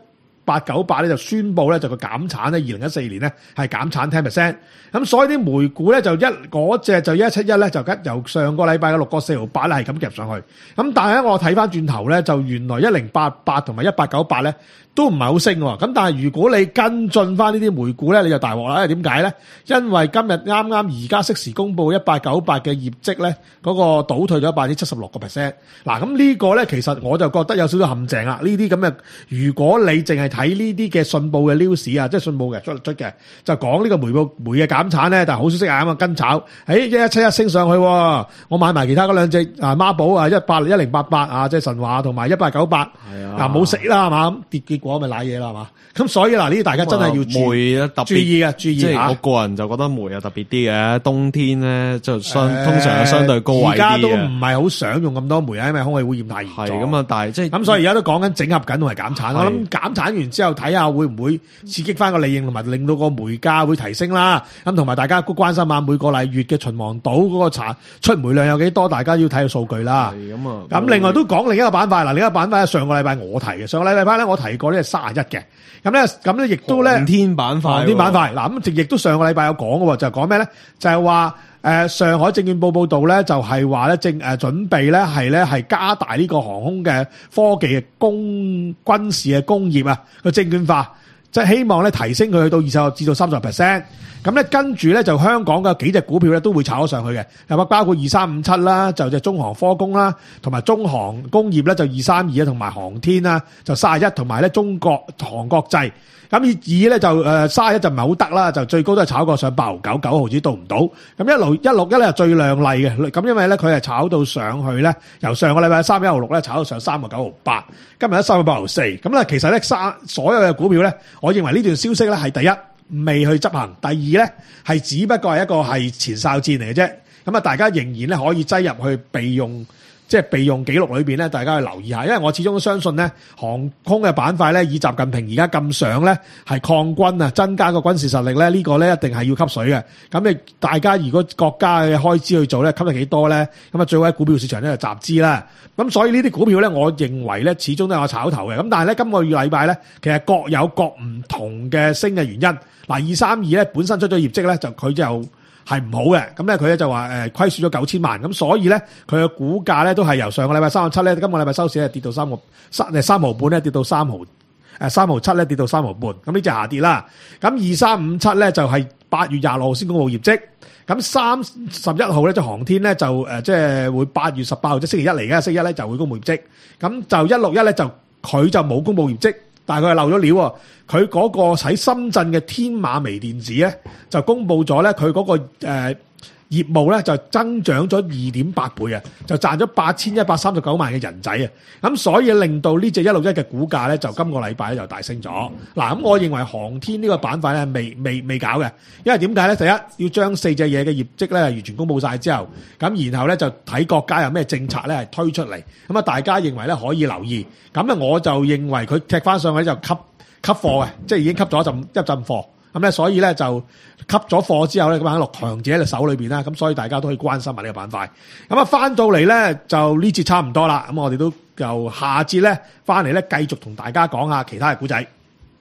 八九八咧就宣布咧就個減產咧，二零一四年咧係減產 ten percent。咁所以啲煤股咧就一嗰隻就一七一咧就吉由上個禮拜嘅六個四毫八咧係咁夾上去。咁但係咧我睇翻轉頭咧就原來一零八八同埋一八九八咧都唔係好升喎。咁但係如果你跟進翻呢啲煤股咧，你就大鑊啦。因為點解咧？因為今日啱啱而家適時公布一八九八嘅業績咧，嗰、嗰個倒退咗百分之七十六個 percent。嗱，咁呢個咧其實我就覺得有少少陷阱啦。呢啲咁嘅，如果你淨係睇呢啲嘅信報嘅 news 啊，即係信報嘅出出嘅，就講呢個煤報煤嘅減產咧，但係好消息啊咁啊跟炒，誒一一七一升上去，我買埋其他嗰兩隻啊孖寶啊一八一零八八啊，即係神華同埋一八九八，嗱冇死啦係嘛，咁跌結果咪瀨嘢啦係嘛，咁所以嗱呢啲大家真係要注意煤啊特別注意嘅，注意即係嚇我個人就覺得煤啊特別啲嘅，冬天咧就相通常係相對高位啲嘅。 而家都唔係好想用咁多煤啊，因為空氣污染太嚴重。 係咁啊，但係即係咁，所以而家都講緊整合緊同埋減產。 係我諗減產完之後，睇下會唔會刺激翻個利潤，同埋令到個煤價會提升啦。咁同埋大家都關心下每個禮月嘅秦皇島嗰個查出煤量有幾多，大家要睇個數據啦。 係咁啊。 咁另外都講另一個板塊嗱，另一個板塊係上個禮拜我提嘅，上個禮拜咧我提過呢係三十一嘅。咁咧咁咧亦都咧航天板塊喎， 航天板塊嗱咁亦都上個禮拜有講嘅喎，就係講咩咧？就係話。誒上海證券報報道咧，就係話咧正誒準備咧係咧係加大呢個航空嘅科技嘅工軍事嘅工業啊個證券化，即係希望咧提升佢去到二十至到三十 percent。咁咧跟住咧就香港嘅幾隻股票咧都會炒咗上去嘅，又包括二三五七啦，就隻中航科工啦，同埋中航工業咧就二三二啊，同埋航天啦就三十一，同埋咧中國航國際。咁以咧就誒三十一就唔係好得啦，就最高都係炒過上八毫九，九毫子到唔到。咁一路一六一咧係最亮麗嘅，咁因為咧佢係炒到上去咧，由上個禮拜三一毫六咧炒到上三個九毫八，今日咧三個八毫四。咁咧其實咧三所有嘅股票咧，我認為呢段消息咧係第一未去執行，第二咧係只不過係一個係前哨戰嚟嘅啫。咁啊，大家仍然咧可以擠入去備用。即係備用記錄裏邊咧，大家去留意下，因為我始終都相信咧，航空嘅板塊咧，以習近平而家咁上咧，係抗軍啊，增加個軍事實力咧，呢個咧一定係要吸水嘅。咁你大家如果國家嘅開支去做咧，吸得幾多咧？咁啊，最好喺股票市場咧就集資啦。咁所以呢啲股票咧，我認為咧，始終都有炒頭嘅。咁但係咧，今個月禮拜咧，其實各有各唔同嘅升嘅原因。嗱，二三二咧本身出咗業績咧，就佢就。係唔好嘅，咁咧佢咧就話誒虧損咗九千萬，咁所以咧佢嘅股價咧都係由上個禮拜三個七咧，今個禮拜收市咧跌到三個三誒三毫半咧跌到三毫誒三毫七咧跌到三毫半，咁呢隻下跌啦。咁二三五七咧就係八月廿六號先公布業績，咁三十一號咧就航天咧就誒即係會八月十八號即星期一嚟嘅，星期一咧就會公布業績，咁就一六一咧就佢就冇公布業績。但係佢係漏咗料喎，佢嗰個喺深圳嘅天馬微電子咧，就公布咗咧佢嗰個誒、呃、業務咧就增長咗二點八倍啊，就賺咗八千一百三十九萬嘅人仔啊，咁所以令到呢隻一六一嘅股價咧就今個禮拜咧就大升咗。嗱，咁我認為航天呢個板塊咧未未未搞嘅，因為點解咧？第一要將四隻嘢嘅業績咧完全公布晒之後，咁然後咧就睇國家有咩政策咧係推出嚟，咁啊大家認為咧可以留意。咁咧我就認為佢踢翻上去就吸吸貨嘅，即係已經吸咗一陣一陣貨。咁咧所以咧就吸咗貨之後咧咁喺落強者嘅手裏邊啦。咁所以大家都可以關心下呢個板塊。咁啊翻到嚟咧就呢節差唔多啦。咁我哋都由下節咧翻嚟咧繼續同大家講下其他嘅古仔。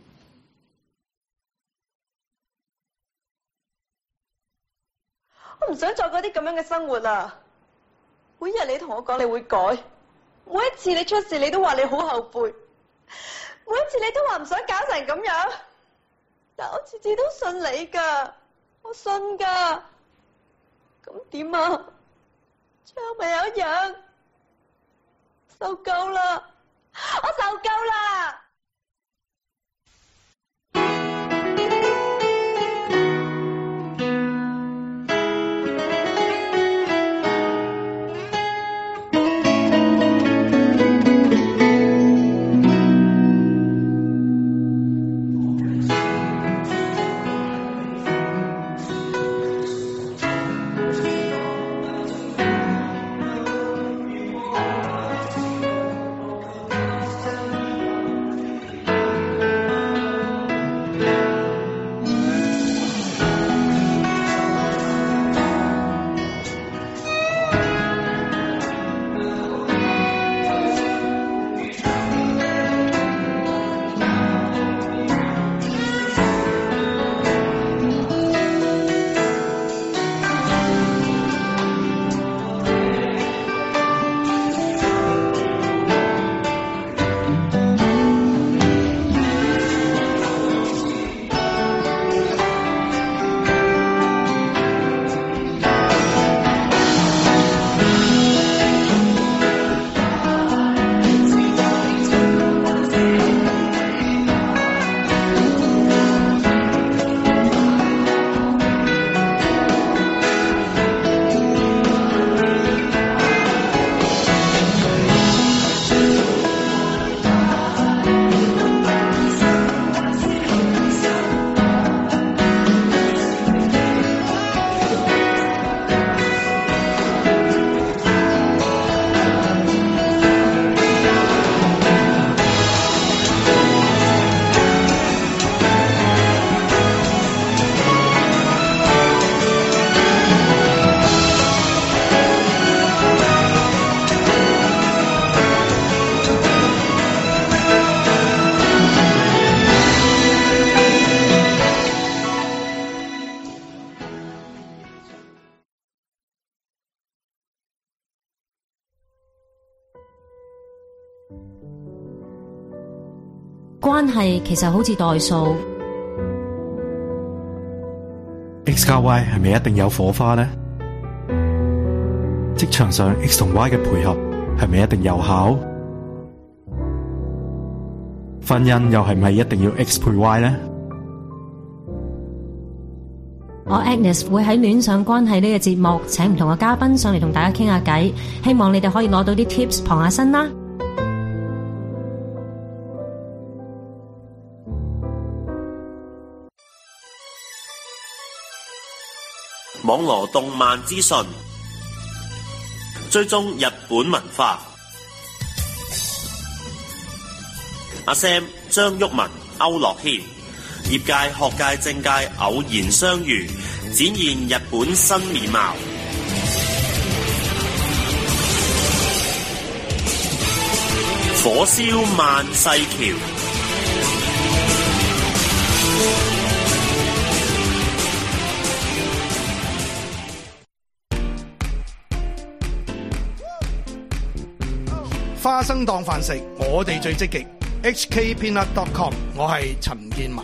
我唔想再過啲咁樣嘅生活啦。每日你同我講你會改，每一次你出事你都話你好後悔，每一次你都話唔想搞成咁樣，但我次次都信你噶，我信噶。咁點啊？最後咪有一樣，受夠啦，我受夠啦。 關係其實好似代數。 X 加 Y 係咪一定有火花呢？職場上 X 同 Y 嘅配合係咪一定有效？婚姻又係咪一定要 X 配 Y 呢？ 我 Agnes 會喺戀上關係呢個節目請唔同嘅嘉賓上嚟同大家傾下偈，希望你哋可以攞到啲 tips 傍下身啦。 網羅動漫資訊，追蹤日本文化。阿 Sam、張旭文、歐樂軒，業界、學界、政界偶然相遇，展現日本新面貌。火燒萬世橋。 花生當飯食，我哋最積極。H K Peanut dot com， 我係陳建文。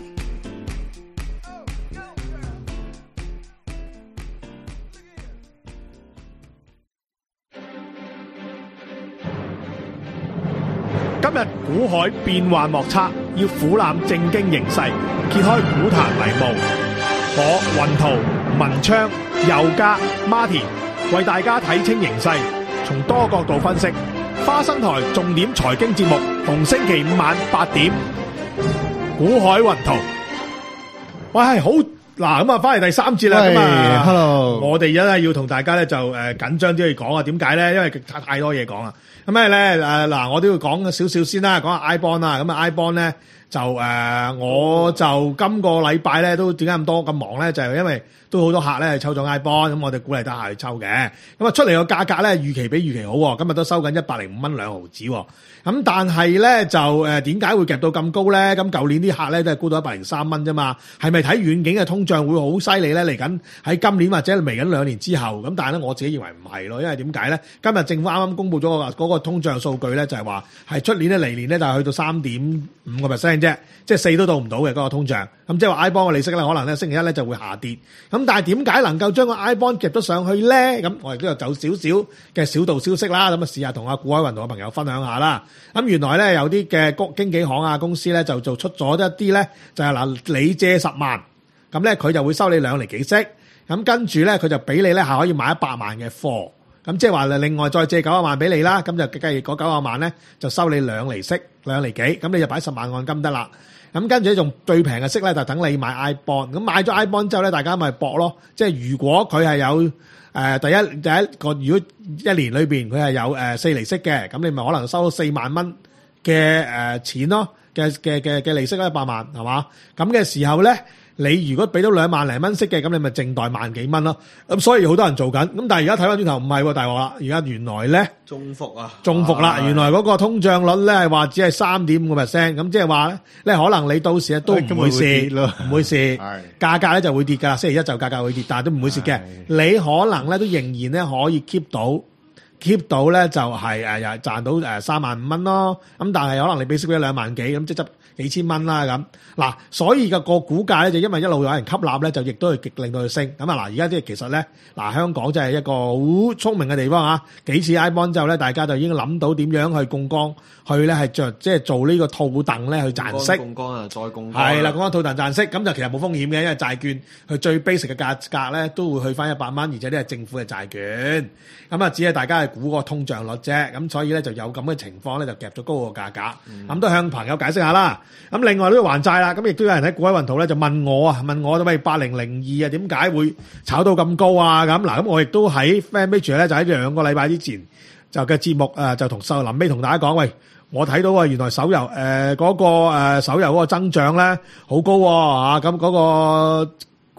今日股海變幻莫測，要俯瞰政經形勢，揭開股壇迷霧。我雲圖、文昌、佑嘉、Martin 為大家睇清形勢，從多角度分析。花生台重點財經節目，逢星期五晚八點，股海雲圖。喂，係好嗱，咁啊，翻嚟第三節啦，咁啊 ，hello， 我哋而家要同大家咧就誒緊張啲去講啊，點解咧？因為太太多嘢講啊。咁咩咧？誒嗱，我都要講少少先啦，講下 iBond 啦。咁啊，iBond 咧就誒，我就今個禮拜咧都點解咁多咁忙咧？就係因為都好多客咧抽咗 iBond，咁我哋鼓勵大家去抽嘅。咁啊出嚟個價格咧預期比預期好，今日都收緊一百零五蚊兩毫子。咁但係咧就誒點解會夾到咁高咧？咁舊年啲客咧都係沽到一百零三蚊啫嘛。係咪睇遠景嘅通脹會好犀利咧？嚟緊喺今年或者嚟緊兩年之後，咁但係咧我自己認為唔係咯，因為點解咧？今日政府啱啱公布咗個嗰個通脹數據咧，就係話係出年咧嚟年咧就係去到三點五個 percent 啫，即係四都到唔到嘅嗰個通脹。咁即係話 iBond 嘅利息咧，可能咧星期一咧就會下跌。咁但係點解能夠將個 iBond 夾咗上去咧？咁我亦都有走少少嘅小道消息啦。咁啊試下同阿股海雲圖嘅朋友分享下啦。咁原來咧有啲嘅公經紀行啊公司咧就做出咗一啲咧就係嗱，你借十萬，咁咧佢就會收你兩厘幾息。咁跟住咧佢就俾你咧係可以買一百萬嘅貨。咁即係話另外再借九十萬俾你啦。咁就計嗰九十萬咧就收你兩厘息兩厘幾。咁你就擺十萬按金得啦。咁跟住仲最平嘅息咧就等你買 iBond。咁買咗 iBond 之後咧，大家咪搏咯。即係如果佢係有誒、呃、第一第一個，如果一年裏邊佢係有誒四厘息嘅，咁你咪可能收到四萬蚊嘅誒錢咯，嘅嘅嘅嘅利息啦，一百萬係嘛？咁嘅時候咧，你如果俾到兩萬零蚊息嘅，咁你咪淨袋萬幾蚊咯。咁所以好多人做緊。咁但係而家睇翻轉頭唔係喎，大鑊啦！而家原來咧中伏啊， 中伏啦！原來嗰個通脹率咧係話只係三點五個 percent，咁即係話咧，咧可能你到時都唔會蝕咯，唔會蝕，價格咧就會跌㗎。星期一就價格會跌，但係都唔會蝕嘅。你可能咧都仍然咧可以 keep 到。keep 到咧就係誒又賺到誒三萬五蚊咯，咁但係可能你俾息俾兩萬幾，咁即係執幾千蚊啦咁。嗱，所以個個股價咧就因為一路有人吸納咧，就亦都係極令到佢升。咁啊嗱，而家啲其實咧嗱，香港真係一個好聰明嘅地方啊！幾次 iBond 之後咧，大家就已經諗到點樣去槓桿，去咧係著即係做呢個套戥咧去賺息。 槓桿啊，再槓桿。 係啦，槓桿套戥賺息，咁就其實冇風險嘅，因為債券佢最 basic 嘅價格咧都會去翻一百蚊，而且呢係政府嘅債券。咁啊，只係大家係估個通脹率啫，咁所以咧就有咁嘅情況咧，就夾咗高個價格。咁、嗯、都向朋友解釋下啦。咁另外都要還債啦，咁亦都有人喺股海雲圖咧就問我啊，問我喂八零零二啊，點解會炒到咁高啊？咁嗱，咁我亦都喺 FanPage 咧就喺兩個禮拜之前就嘅節目誒，就同收臨尾同大家講，喂，我睇到啊，原來手遊誒嗰、呃那個誒、呃、手遊嗰個增長咧好高喎，咁嗰個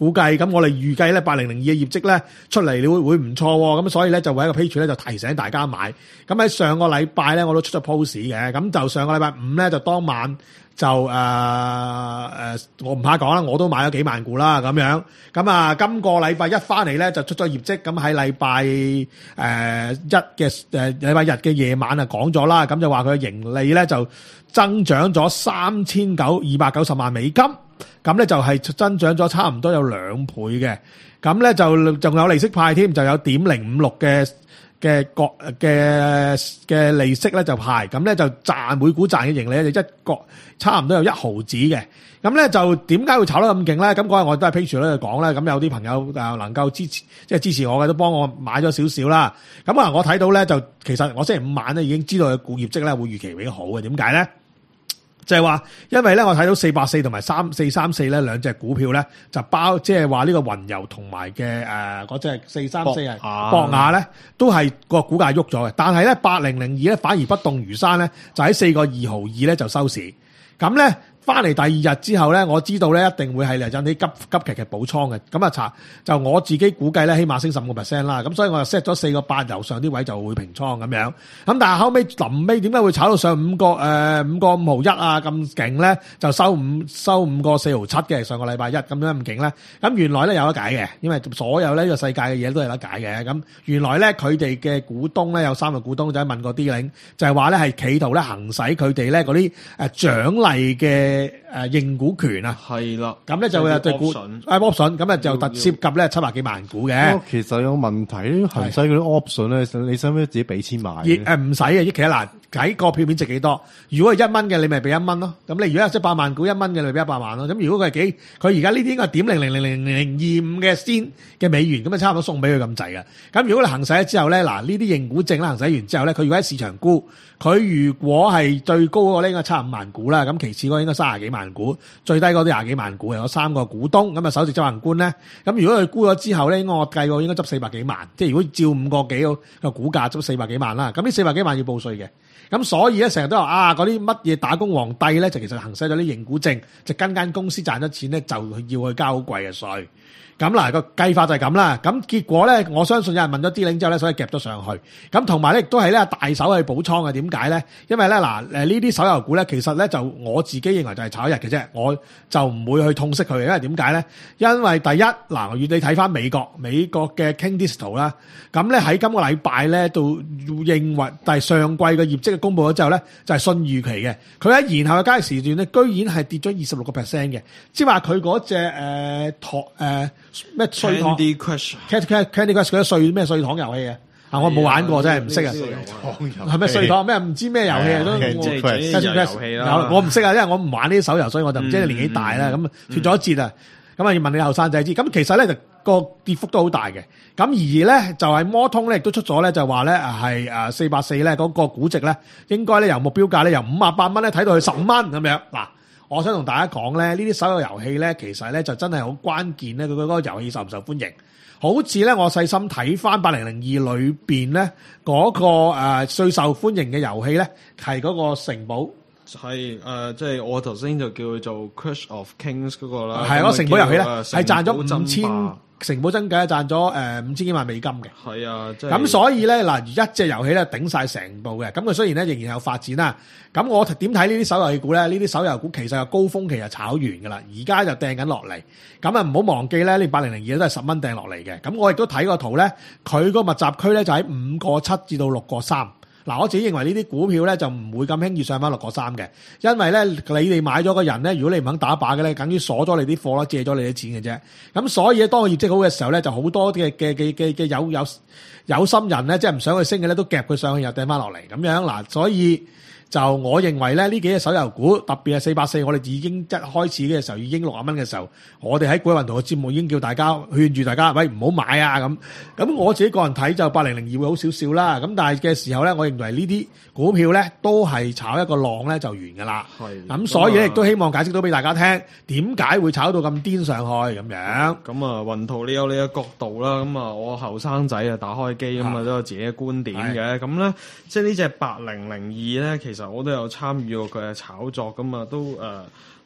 估計，咁我哋預計咧八零零二嘅業績咧出嚟會會唔錯喎，咁所以咧就為一個 page 咧就提醒大家買。咁喺上個禮拜咧我都出咗 post 嘅，咁就上個禮拜五咧就當晚就誒誒、呃呃，我唔怕講啦，我都買咗幾萬股啦咁樣。咁啊，今個禮拜一翻嚟咧就出咗業績，咁喺禮拜誒一嘅誒禮拜日嘅夜晚啊講咗啦，咁就話佢嘅盈利咧就增長咗三千九二百九十萬美金，咁咧就係增長咗差唔多有兩倍嘅，咁咧就仲有利息派添，就有點零五六嘅嘅個嘅嘅利息咧就派，咁咧就賺每股賺嘅盈利咧就一個差唔多有一毫子嘅，咁咧就點解會炒得咁勁咧？咁嗰日我都係 page 咧講咧，咁有啲朋友誒能夠支持，即係支持我嘅都幫我買咗少少啦。咁啊，我睇到咧就其實我星期五晚咧已經知道佢股業績咧會預期比較好嘅，點解咧？就係話，因為咧我睇到四百四同埋三四三四咧兩隻股票咧就包，即係話呢個雲遊同埋嘅誒嗰隻四三四係博雅咧都係個股價喐咗嘅，但係咧八零零二咧反而不動如山咧，就喺四個二毫二咧就收市，咁咧。翻嚟第二日之後咧，我知道咧一定會係嚟緊啲急急劇嘅補倉嘅，咁啊查就我自己估計咧，起碼升十五個 percent 啦，咁所以我就 set 咗四個八樓上啲位就會平倉咁樣，咁但係後尾臨尾點解會炒到上五個誒五個五毫一啊咁勁咧？就收五收五個四毫七嘅上個禮拜一咁樣咁勁咧？咁原來咧有得解嘅，因為所有呢個世界嘅嘢都有得解嘅。咁原來咧佢哋嘅股東咧有三個股東就係問過啲領，就係話咧係企圖咧行使佢哋咧嗰啲誒獎勵嘅。嘅誒認股權啊， 係啦， 咁咧就會有對股誒 option，咁啊就特涉及咧七百幾萬股嘅。 其實有個問題，行使嗰啲 option 咧，你使唔使自己俾錢買？ 誒唔使嘅，其實嗱睇個票面值幾多，如果係一蚊嘅，你咪俾一蚊咯。咁你如果係一百萬股一蚊嘅，你咪俾一百萬咯。咁如果佢係幾，佢而家呢啲應該係點零零零零零零二五嘅先嘅美元，咁啊差唔多送俾佢咁滯嘅。咁如果你行使咗之後咧，嗱呢啲認股證啦行使完之後咧，佢如果喺市場沽，佢如果係最高嗰個咧應該差五萬股啦，咁其次嗰個應該三十幾萬股，最低嗰啲廿幾萬股，有三個股東，咁啊首席執行官咧，咁如果佢沽咗之後咧，應該我計過應該執四百幾萬，即係如果照五個幾個股價執四百幾萬啦，咁呢四百幾萬要報稅嘅，咁所以咧成日都話啊嗰啲乜嘢打工皇帝咧，就其實行使咗啲認股證，就跟間公司賺咗錢咧，就要去交好貴嘅稅。咁嗱個計法就係咁啦，咁結果咧，我相信有人問咗啲領之後咧，所以夾咗上去。咁同埋咧，亦都係咧大手去補倉嘅。點解咧？因為咧嗱，誒呢啲手遊股咧，其實咧就我自己認為就係炒一日嘅啫，我就唔會去痛惜佢。因為點解咧？因為第一嗱，如你睇翻美國美國嘅 King Digital 啦，咁咧喺今個禮拜咧，到認為但係上季嘅業績嘅公佈咗之後咧，就係信預期嘅。佢喺延後嘅交易時段咧，居然係跌咗二十六個 percent 嘅，即係話佢嗰隻誒托誒。咩碎糖 Candy Crush，Candy Candy Crush 嗰啲碎咩碎糖遊戲啊？啊，我冇玩過，真係唔識啊！係咪碎糖咩？唔知咩遊戲啊？都 Candy Crush 啦， 我唔識啊，因為我唔玩呢啲手遊，所以我就唔知你年紀大啦。咁脫咗節啊，咁啊要問你後生仔知。咁其實咧就個跌幅都好大嘅。咁而咧就係摩通咧亦都出咗咧，就話咧係誒四百四咧嗰個估值咧，應該咧由目標價咧由五十八蚊咧睇到去十五蚊咁樣嗱。我想同大家講咧，呢啲手遊遊戲咧，其實咧就真係好關鍵咧，佢嗰個遊戲受唔受歡迎？好似咧，我細心睇翻八零零二裏邊咧嗰個誒最受歡迎嘅遊戲咧，係嗰個城堡， 係誒，即係我頭先就叫佢做 Crush of Kings 嗰個啦， 係嗰個城堡遊戲咧，係賺咗五千。城堡真計賺咗誒五千幾萬美金嘅， 係啊，即係咁所以咧嗱，一隻遊戲咧頂晒成部嘅，咁佢雖然咧仍然有發展啦，咁我點睇呢啲手遊戲股咧？呢啲手遊股其實有高峰期就炒完噶啦，而家就掟緊落嚟，咁啊唔好忘記咧，呢八零零二都係十蚊掟落嚟嘅，咁我亦都睇個圖咧，佢個密集區咧就喺五個七至到六個三。嗱，我自己認為呢啲股票咧就唔會咁輕易上翻六個三嘅，因為咧你哋買咗個人咧，如果你唔肯打靶嘅咧，等於鎖咗你啲貨啦，借咗你啲錢嘅啫。咁所以咧，當個業績好嘅時候咧，就好多嘅嘅嘅嘅嘅有有有心人咧，即係唔想去升嘅咧，都夾佢上去又掟翻落嚟咁樣嗱，所以。就我認為咧，呢幾隻手遊股，特別係四百四，我哋已經一開始嘅時候已經六十蚊嘅時候，我哋喺股運圖嘅節目已經叫大家勸住大家，喂唔好買啊咁。咁我自己個人睇就八零零二會好少少啦。咁但係嘅時候咧，我認為呢啲股票咧都係炒一個浪咧就完㗎啦。係。咁所以咧亦都希望解釋到俾大家聽，點解會炒到咁癲上去咁樣。 咁啊，雲圖你有你嘅角度啦。咁啊，我後生仔啊打開機咁啊都有自己嘅觀點嘅。咁咧，即係呢隻八零零二咧，其實我都有參與過佢嘅炒作，咁啊都誒、呃、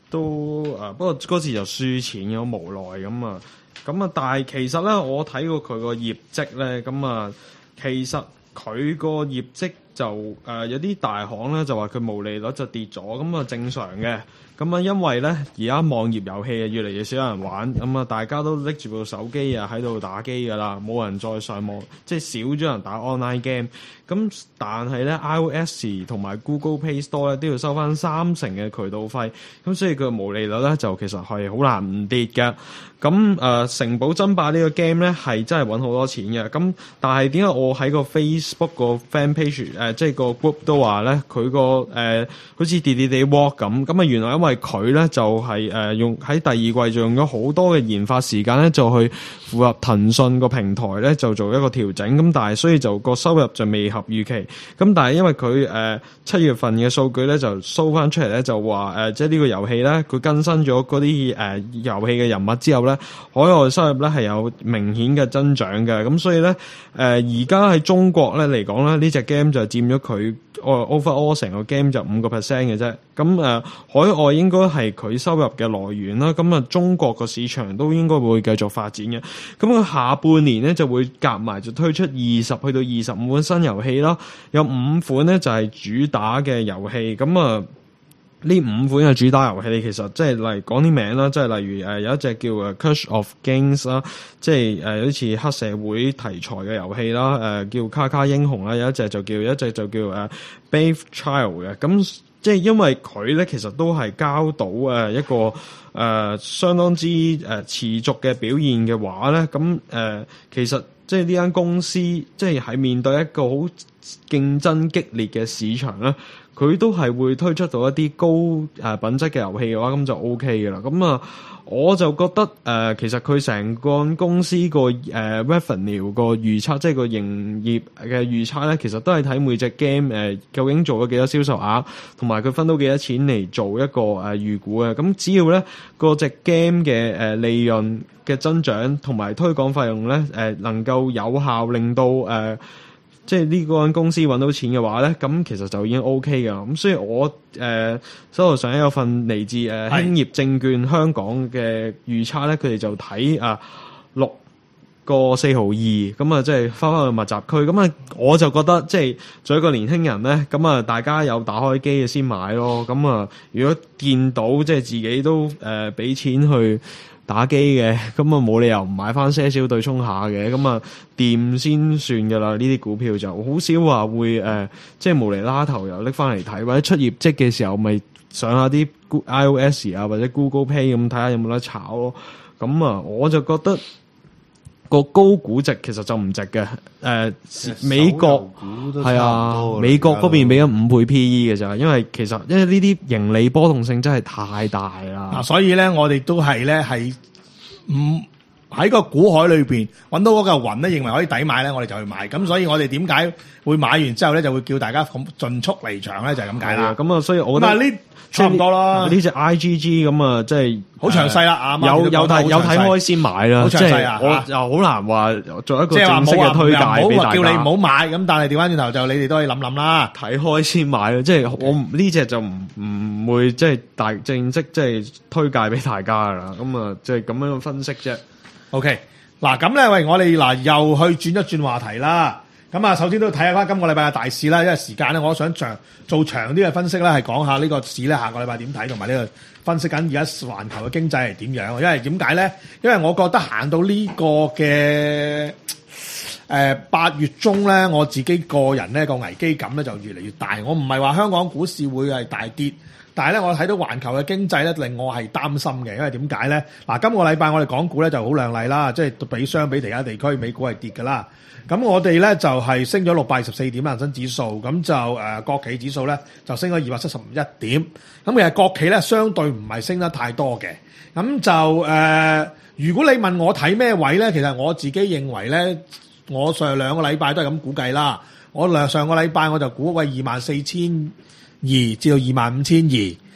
都誒、呃，不過嗰次就輸錢嘅，好無奈咁啊。咁啊，但係其實咧，我睇過佢個業績咧，咁啊，其實佢個業績就誒、呃、有啲大行咧就話佢毛利率就跌咗，咁啊正常嘅。咁啊，因為咧而家網頁遊戲啊越嚟越少人玩，咁啊大家都拎住部手機啊喺度打機噶啦，冇人再上網，即係少咗人打 online game。咁但係咧 iOS 同埋 Google Play Store 咧都要收翻三成嘅渠道費，咁所以佢嘅毛利率咧就其實係好難唔跌嘅。咁誒、呃、城堡爭霸呢個 game 咧係真係揾好多錢嘅。咁但係點解我喺個 Facebook 個 fan page 誒、呃、即係個 group 都話咧佢個誒好似跌跌地 walk 咁？咁啊原來因為佢咧就係、是、誒、呃、用喺第二季就用咗好多嘅研發時間咧，就去符合騰訊個平台咧就做一個調整。咁但係所以就個收入就未合預期。咁但係因為佢誒七月份嘅數據咧就 show 翻出嚟咧，就話誒、呃、即係呢個遊戲咧佢更新咗嗰啲誒遊戲嘅人物之後咧，海外收入咧係有明顯嘅增長嘅。咁所以咧誒而家喺中國咧嚟講咧呢隻 game 就佔咗佢 overall 成個 game 就五個 percent 嘅啫。咁誒、呃、海外應該係佢收入嘅來源啦。咁啊中國個市場都應該會繼續發展嘅。咁佢下半年咧就會夾埋就推出二十去到二十五款新遊戲啦。有五款咧就係、是、主打嘅遊戲。咁啊呢五款嘅主打遊戲其實即係例如講啲名啦，即係例如誒、呃、有一隻叫誒 Clash of Kings 啦，即係誒好似黑社會題材嘅遊戲啦，誒、呃、叫卡卡英雄啦，有一隻就叫有一隻就叫誒、呃、Brave Child 嘅。咁即係因為佢咧其實都係交到誒一個誒、呃、相當之誒、呃、持續嘅表現嘅話咧，咁誒、呃、其實即係呢間公司即係喺面對一個好競爭激烈嘅市場咧，佢都係會推出到一啲高誒、呃、品質嘅遊戲嘅話，咁就 O K 嘅啦。咁啊，我就覺得誒、呃，其實佢成個公司個誒、呃、revenue 個預測，即係個營業嘅預測咧，其實都係睇每隻 game 誒究竟做咗幾多銷售額，同埋佢分到幾多錢嚟做一個誒、呃、預估嘅。咁只要咧個隻 game 嘅誒、呃、利潤嘅增長同埋推廣費用咧，誒、呃、能夠有效令到誒。呃即係呢間公司揾到錢嘅話咧，咁其實就已經 O K 㗎。咁所以我誒、呃、手頭上有份嚟自誒、呃、興業證券香港嘅預測咧，佢哋就睇啊六個四毫二，咁啊即係翻返去密集區。咁啊我就覺得即係做一個年輕人咧，咁啊大家有打開機嘅先買咯。咁啊如果見到即係自己都誒俾、呃、錢去打機嘅，咁啊冇理由唔買翻些少對沖下嘅，咁啊掂先算噶啦。呢啲股票就好少話會誒、呃，即係無厘啦頭又拎翻嚟睇，或者出業績嘅時候咪上下啲 iOS 啊或者 Google Play 咁睇下有冇得炒咯。咁啊，我就覺得個高估值其實就唔值嘅。誒、呃，美國係啊，美國嗰邊俾咗五倍 P E 嘅咋，因為其實因為呢啲盈利波動性真係太大啦。 啊，所以咧我哋都係咧係唔喺個股海裏邊揾到嗰嚿雲咧，認為可以抵買咧，我哋就去買。咁所以我哋點解會買完之後咧，就會叫大家咁盡速離場咧，就係咁解啦。 咁啊，所以我覺得呢差唔多啦。 呢隻 I G G 咁啊，即係好詳細啦。啊， 有有睇有睇開先買啦。 好詳細啊！ 我又好難話做一個即係話正式嘅推介俾大家。 叫你唔好買，咁但係調翻轉頭就你哋都可以諗諗啦。 睇開先買咯，即係我呢隻就唔唔會即係大正式即係推介俾大家噶啦。咁啊，即係咁樣分析啫。 OK。嗱咁咧，喂，我哋嗱又去轉一轉話題啦。咁啊，首先都睇下翻今個禮拜嘅大市啦。因為時間咧，我想長做長啲嘅分析咧，係講下呢個市咧下個禮拜點睇，同埋呢個分析緊而家環球嘅經濟係點樣。因為點解咧？因為我覺得行到呢個嘅誒八月中咧，我自己個人咧個危機感咧就越嚟越大。我唔係話香港股市會係大跌。但係咧，我睇到環球嘅經濟咧，令我係擔心嘅，因為點解咧？嗱，今個禮拜我哋港股咧就好亮麗啦，即係比相比其他地區，美股係跌㗎啦。咁我哋咧就係升咗六百二十四點恒生指數，咁就誒、呃、國企指數咧就升咗二百七十一點。咁其實國企咧相對唔係升得太多嘅。咁就誒、呃，如果你問我睇咩位咧，其實我自己認為咧，我上兩個禮拜都係咁估計啦。我兩上個禮拜我就估位二萬四千二至到二萬五千二，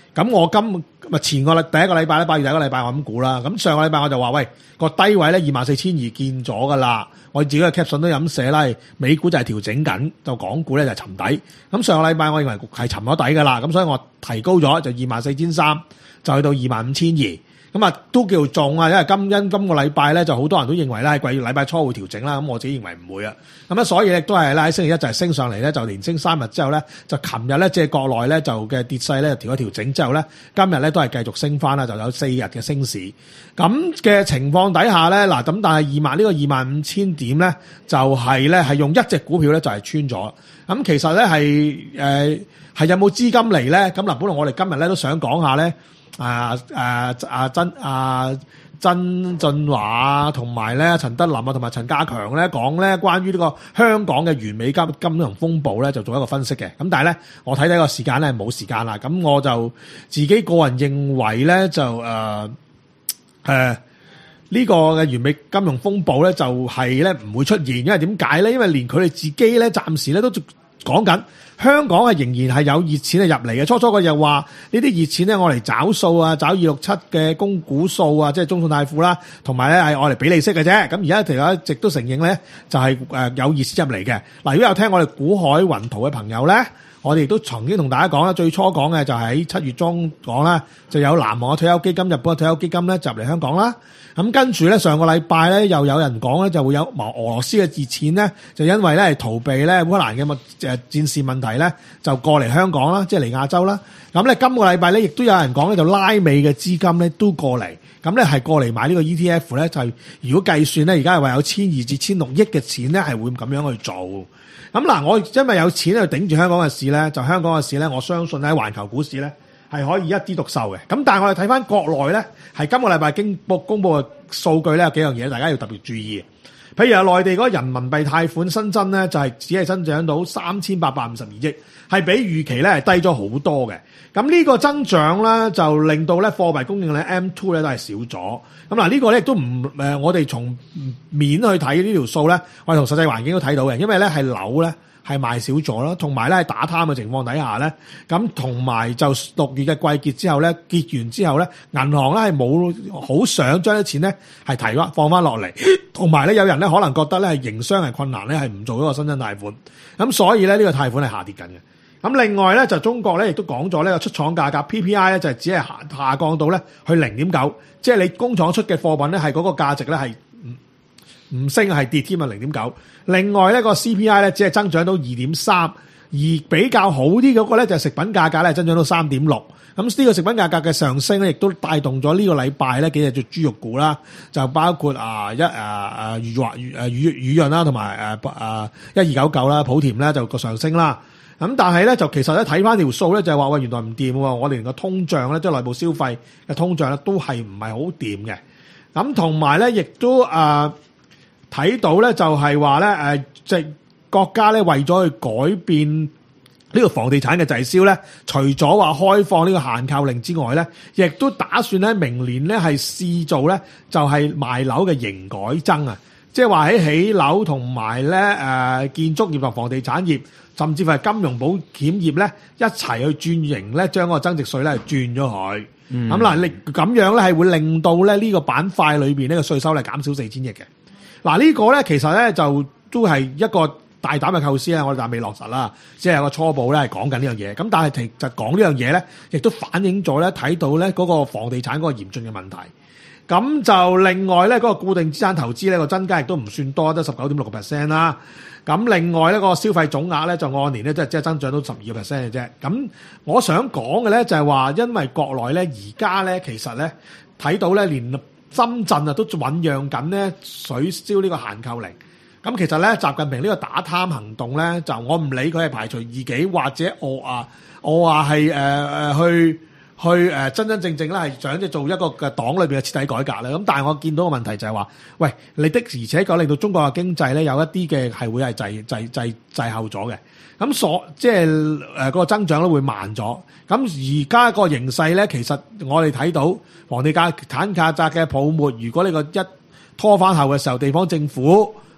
咁我今咪前個禮第一個禮拜咧，八月第一個禮拜我咁估啦。咁上個禮拜我就話喂，個低位咧二萬四千二見咗噶啦。我自己嘅 caption 都咁寫啦，美股就係調整緊，就港股咧就係沉底。咁上個禮拜我認為係沉咗底噶啦，咁所以我提高咗就二萬四千三，就去到二萬五千二。咁啊都叫重啊，因為今因今個禮拜咧就好多人都認為咧係季禮拜初會調整啦，咁我自己認為唔會啊。咁咧所以亦都係咧喺星期一就係升上嚟咧，就連升三日之後咧，就琴日咧即係國內咧就嘅跌勢咧調一調整之後咧，今日咧都係繼續升翻啦，就有四日嘅升市。咁嘅情況底下咧，嗱咁但係二萬呢個二萬五千點咧，就係咧係用一隻股票咧就係穿咗。咁其實咧係誒係有冇資金嚟咧？咁嗱，本來我哋今日咧都想講下咧。啊啊啊曾啊曾俊華同埋咧陳德霖啊同埋陳家強咧講咧關於呢個香港嘅完美金金融風暴咧就做一個分析嘅，咁但係咧我睇睇個時間咧冇時間啦，咁我就自己個人認為咧就誒誒呢個嘅完美金融風暴咧就係咧唔會出現，因為點解咧？因為連佢哋自己咧暫時咧都講緊。香港係仍然係有熱錢係入嚟嘅，初初佢又話呢啲熱錢咧，我嚟找數啊，找二六七嘅供股數啊，即係中信泰富啦，同埋咧係我嚟俾利息嘅啫。咁而家其實一直都承認咧，就係誒有熱錢入嚟嘅。嗱，如果有聽我哋股海雲圖嘅朋友咧，我哋亦都曾經同大家講啦，最初講嘅就係喺七月中講啦，就有南韓嘅退休基金、日本嘅退休基金咧就入嚟香港啦。咁跟住咧，上個禮拜咧又有人講咧，就會有俄羅斯嘅熱錢咧，就因為咧係逃避咧烏克蘭嘅物誒戰事問題咧，就過嚟香港啦，即係嚟亞洲啦。咁咧今個禮拜咧，亦都有人講咧，就拉美嘅資金咧都過嚟，咁咧係過嚟買呢個 E T F 咧，就係如果計算咧，而家係話有千二至千六億嘅錢咧，係會咁樣去做。咁嗱，我因為有錢去頂住香港嘅市咧，就香港嘅市咧，我相信喺環球股市咧。係可以一枝獨秀嘅，咁但係我哋睇翻國內咧，係今個禮拜經報公佈嘅數據咧，有幾樣嘢大家要特別注意。譬如係內地嗰個人民幣貸款新增咧，就係只係增長到三千八百五十二億，係比預期咧係低咗好多嘅。咁呢個增長咧就令到咧貨幣供應咧 M 二 咧都係少咗。咁嗱呢個咧亦都唔誒，我哋從面去睇呢條數咧，我哋同實際環境都睇到嘅，因為咧係樓咧。係賣少咗啦，同埋咧係打貪嘅情況底下咧，咁同埋就六月嘅季結之後咧，結完之後咧，銀行咧係冇好想將啲錢咧係提翻放翻落嚟，同埋咧有人咧可能覺得咧係營商係困難咧係唔做嗰個新增貸款，咁所以咧呢個貸款係下跌緊嘅。咁另外咧就中國咧亦都講咗呢個出廠價格 P P I 咧就係只係下下降到咧去零點九，即係你工廠出嘅貨品咧係嗰個價值咧係唔升係跌添啊，零點九。另外呢個 C P I 咧只係增長到二點三，而比較好啲嗰個咧就係食品價格咧增長到三點六。咁呢個食品價格嘅上升咧，亦都帶動咗呢個禮拜咧幾隻隻豬肉股啦，就包括啊一啊啊裕華裕誒裕裕潤啦，同埋誒啊一二九九啦，普田咧就個上升啦。咁但係咧就其實咧睇翻條數咧就係話喂原來唔掂喎，我哋連個通脹咧即係內部消費嘅通脹咧都係唔係好掂嘅。咁同埋咧亦都啊。睇到咧就係話咧誒，即係國家咧為咗去改變呢個房地產嘅滯銷咧，除咗話開放呢個限購令之外咧，亦都打算咧明年咧係試做咧就係賣樓嘅營改增啊，即係話喺起樓同埋咧誒建築業同房地產業，甚至乎係金融保險業咧一齊去轉型咧，將嗰個增值稅咧係轉咗佢。咁嗱，你咁樣咧係會令到咧呢個板塊裏邊呢個稅收係減少四千億嘅。嗱呢個咧其實咧就都係一個大膽嘅構思咧，我哋但未落實啦，即係有個初步咧係講緊呢樣嘢。咁但係其實講呢樣嘢咧，亦都反映咗咧睇到咧嗰個房地產嗰個嚴峻嘅問題。咁就另外咧嗰個固定資產投資咧個增加亦都唔算多，得十九點六個 percent 啦。咁另外咧個消費總額咧就按年咧即係即係增長到十二個 percent 嘅啫。咁我想講嘅咧就係話，因為國內咧而家咧其實咧睇到咧連深圳啊都醖釀緊咧取消呢個限購令，咁其實咧習近平呢個打貪行動咧，就我唔理佢係排除異己或者我啊我話係誒誒去去誒、呃、真真正正咧係想即係做一個嘅黨裏邊嘅徹底改革咧，咁但係我見到個問題就係話，喂你的而且確令到中國嘅經濟咧有一啲嘅係會係滯滯滯滯後咗嘅，咁所即係誒嗰個增長咧會慢咗，咁而家個形勢咧其實我哋睇到房地產價格嘅泡沫，如果你個一拖翻後嘅時候，地方政府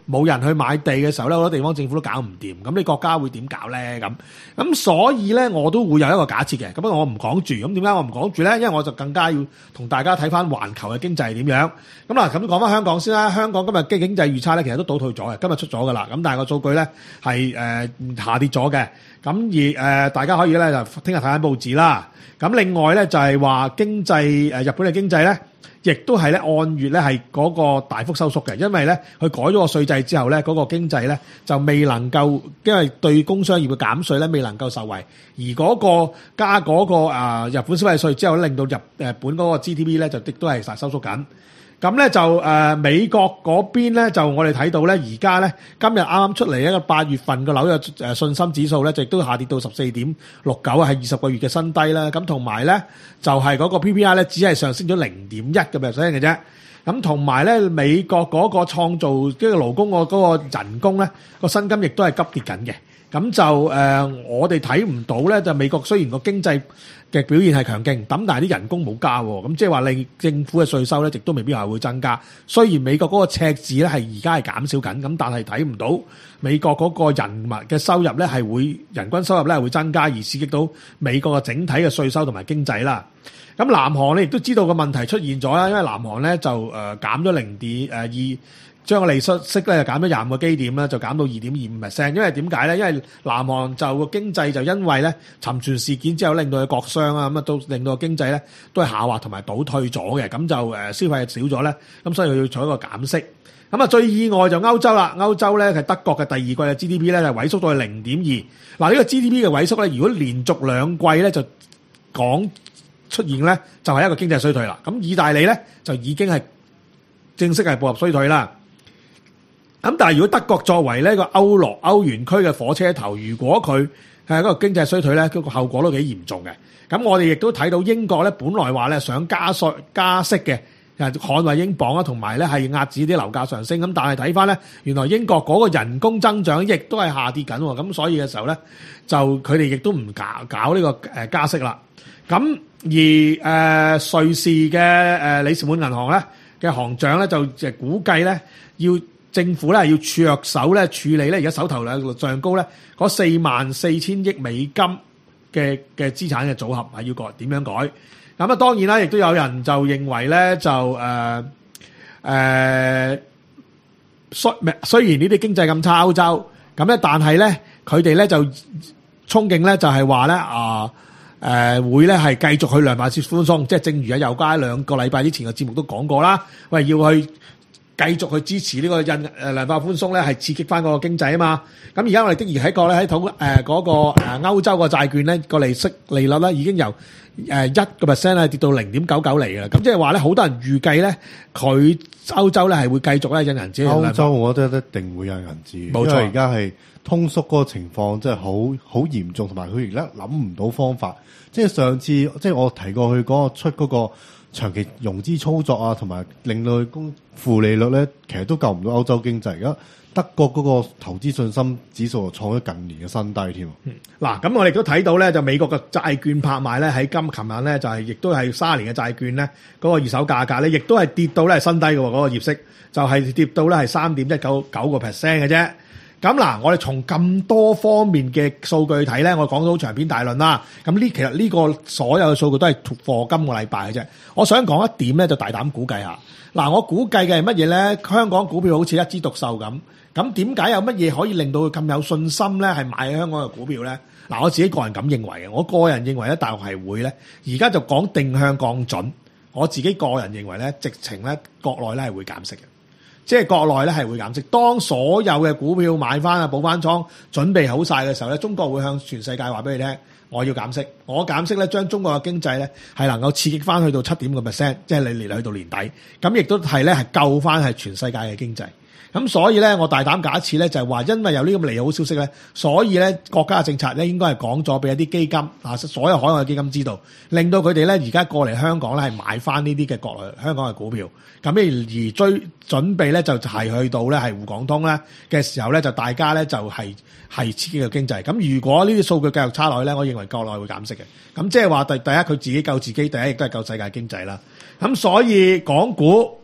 冇人去買地嘅時候咧，好多地方政府都搞唔掂，咁你國家會點搞咧？咁咁所以咧，我都會有一個假設嘅。咁不過我唔講住，咁點解我唔講住咧？因為我就更加要同大家睇翻環球嘅經濟係點樣。咁嗱，咁講翻香港先啦。香港今日嘅經濟預測咧，其實都倒退咗嘅，今日出咗噶啦。咁但係個數據咧係誒下跌咗嘅。咁而誒、呃、大家可以咧就聽日睇翻報紙啦。咁另外咧就係話經濟誒日本嘅經濟咧。亦都係咧按月咧係嗰個大幅收縮嘅，因為咧佢改咗個稅制之後咧，嗰個經濟咧就未能夠，因為對工商業嘅減稅咧未能夠受惠，而嗰個加嗰個啊日本消費稅之後咧，令到日誒本嗰個 G D P 咧就亦都係實收縮緊。咁咧就誒、呃、美國嗰邊咧就我哋睇到咧，而家咧今日啱啱出嚟一個八月份嘅紐約誒信心指數咧，就亦都下跌到十四點六九，係二十個月嘅新低啦。咁同埋咧就係、是、嗰個 P P I 咧，只係上升咗零點一嘅 percent 嘅啫。咁同埋咧美國嗰個創造即係勞工個嗰個人工咧個薪金亦都係急跌緊嘅。咁就誒、呃、我哋睇唔到咧，就美國雖然個經濟嘅表現係強勁，咁但係啲人工冇加，咁即係話令政府嘅稅收咧，亦都未必係會增加。雖然美國嗰個赤字咧係而家係減少緊，咁但係睇唔到美國嗰個人民嘅收入咧係會人均收入咧係會增加，而刺激到美國嘅整體嘅稅收同埋經濟啦。咁南韓咧亦都知道個問題出現咗啦，因為南韓咧就誒減咗零點誒二。將個利息息咧就減咗廿五個基點啦，就減到二點二五 percent。因為點解咧？因為南韓就個經濟就因為咧沉船事件之後，令到佢國商啊咁啊，都令到個經濟咧都係下滑同埋倒退咗嘅。咁就誒消費少咗咧，咁所以佢要做一個減息。咁啊最意外就歐洲啦，歐洲咧係德國嘅第二季嘅 G D P 咧就萎縮到去零點二。嗱呢個 G D P 嘅萎縮咧，如果連續兩季咧就講出現咧，就係一個經濟衰退啦。咁意大利咧就已經係正式係步入衰退啦。咁但係如果德國作為呢個歐羅歐元區嘅火車頭，如果佢係一個經濟衰退咧，嗰個後果都幾嚴重嘅。咁我哋亦都睇到英國咧，本來話咧想加稅加息嘅，誒捍衛英鎊啊，同埋咧係壓止啲樓價上升。咁但係睇翻咧，原來英國嗰個人工增長亦都係下跌緊喎。咁所以嘅時候咧，就佢哋亦都唔搞搞呢個誒加息啦。咁而誒、呃、瑞士嘅誒里斯本銀行咧嘅行長咧就誒估計咧要。政府咧要着手咧處理咧，而家手頭咧上高咧嗰四萬四千億美金嘅嘅資產嘅組合係要改點樣改？咁啊當然啦，亦都有人就認為咧就誒誒雖雖然呢啲經濟咁差歐洲，咁咧但係咧佢哋咧就憧憬咧就係話咧啊誒會咧係繼續去量化寬鬆，即係正如啊有家兩個禮拜之前嘅節目都講過啦，喂要去。繼續去支持呢個印誒量化寬鬆咧，係刺激翻嗰個經濟啊嘛。咁而家我哋的而且確咧喺統誒嗰個誒歐洲個債券咧個利息利率咧已經由誒一個 percent 咧跌到零點九九厘嘅啦。咁即係話咧，好多人預計咧佢歐洲咧係會繼續咧印銀紙。 歐洲我覺得一定會印銀紙， 冇錯。 因為而家係通縮嗰個情況真係好好嚴重，同埋佢而家諗唔到方法。即係上次即係我提過去嗰個出嗰個。長期融資操作啊，同埋令到佢供負利率咧，其實都救唔到歐洲經濟。而家德國嗰個投資信心指數就創咗近年嘅新低添。 嗯，嗱，咁我哋都睇到咧，就美國嘅債券拍賣咧，喺今琴晚咧就係亦都係卅年嘅債券咧，嗰個二手價格咧，亦都係跌到咧係新低嘅喎，嗰個業息就係跌到咧係三點一九九個 percent 嘅啫。咁嗱，我哋從咁多方面嘅數據睇咧，我講到長篇大論啦。咁呢，其實呢個所有嘅數據都係貨今個禮拜嘅啫。我想講一點咧，就大膽估計下。嗱，我估計嘅係乜嘢咧？香港股票好似一枝獨秀咁。咁點解有乜嘢可以令到佢咁有信心咧？係買香港嘅股票咧？嗱，我自己個人咁認為嘅。我個人認為咧，大學係會咧，而家就講定向降準。我自己個人認為咧，直情咧國內咧係會減息嘅。即係國內咧係會減息，當所有嘅股票買翻啊補翻倉，準備好晒嘅時候咧，中國會向全世界話俾你聽，我要減息，我減息咧將中國嘅經濟咧係能夠刺激翻去到七點個 percent， 即係你嚟去到年底，咁亦都係咧係救翻係全世界嘅經濟。咁所以咧，我大膽假設咧，就係話，因為有呢咁利好消息咧，所以咧國家嘅政策咧應該係講咗俾一啲基金啊，所有海外嘅基金知道，令到佢哋咧而家過嚟香港咧係買翻呢啲嘅國內香港嘅股票，咁而而追準備咧就係去到咧係滬港通咧嘅時候咧，就大家咧就係係刺激嘅經濟。咁如果呢啲數據繼續差落去咧，我認為國內會減息嘅。咁即係話第第一佢自己救自己，第一亦都係救世界經濟啦。咁所以港股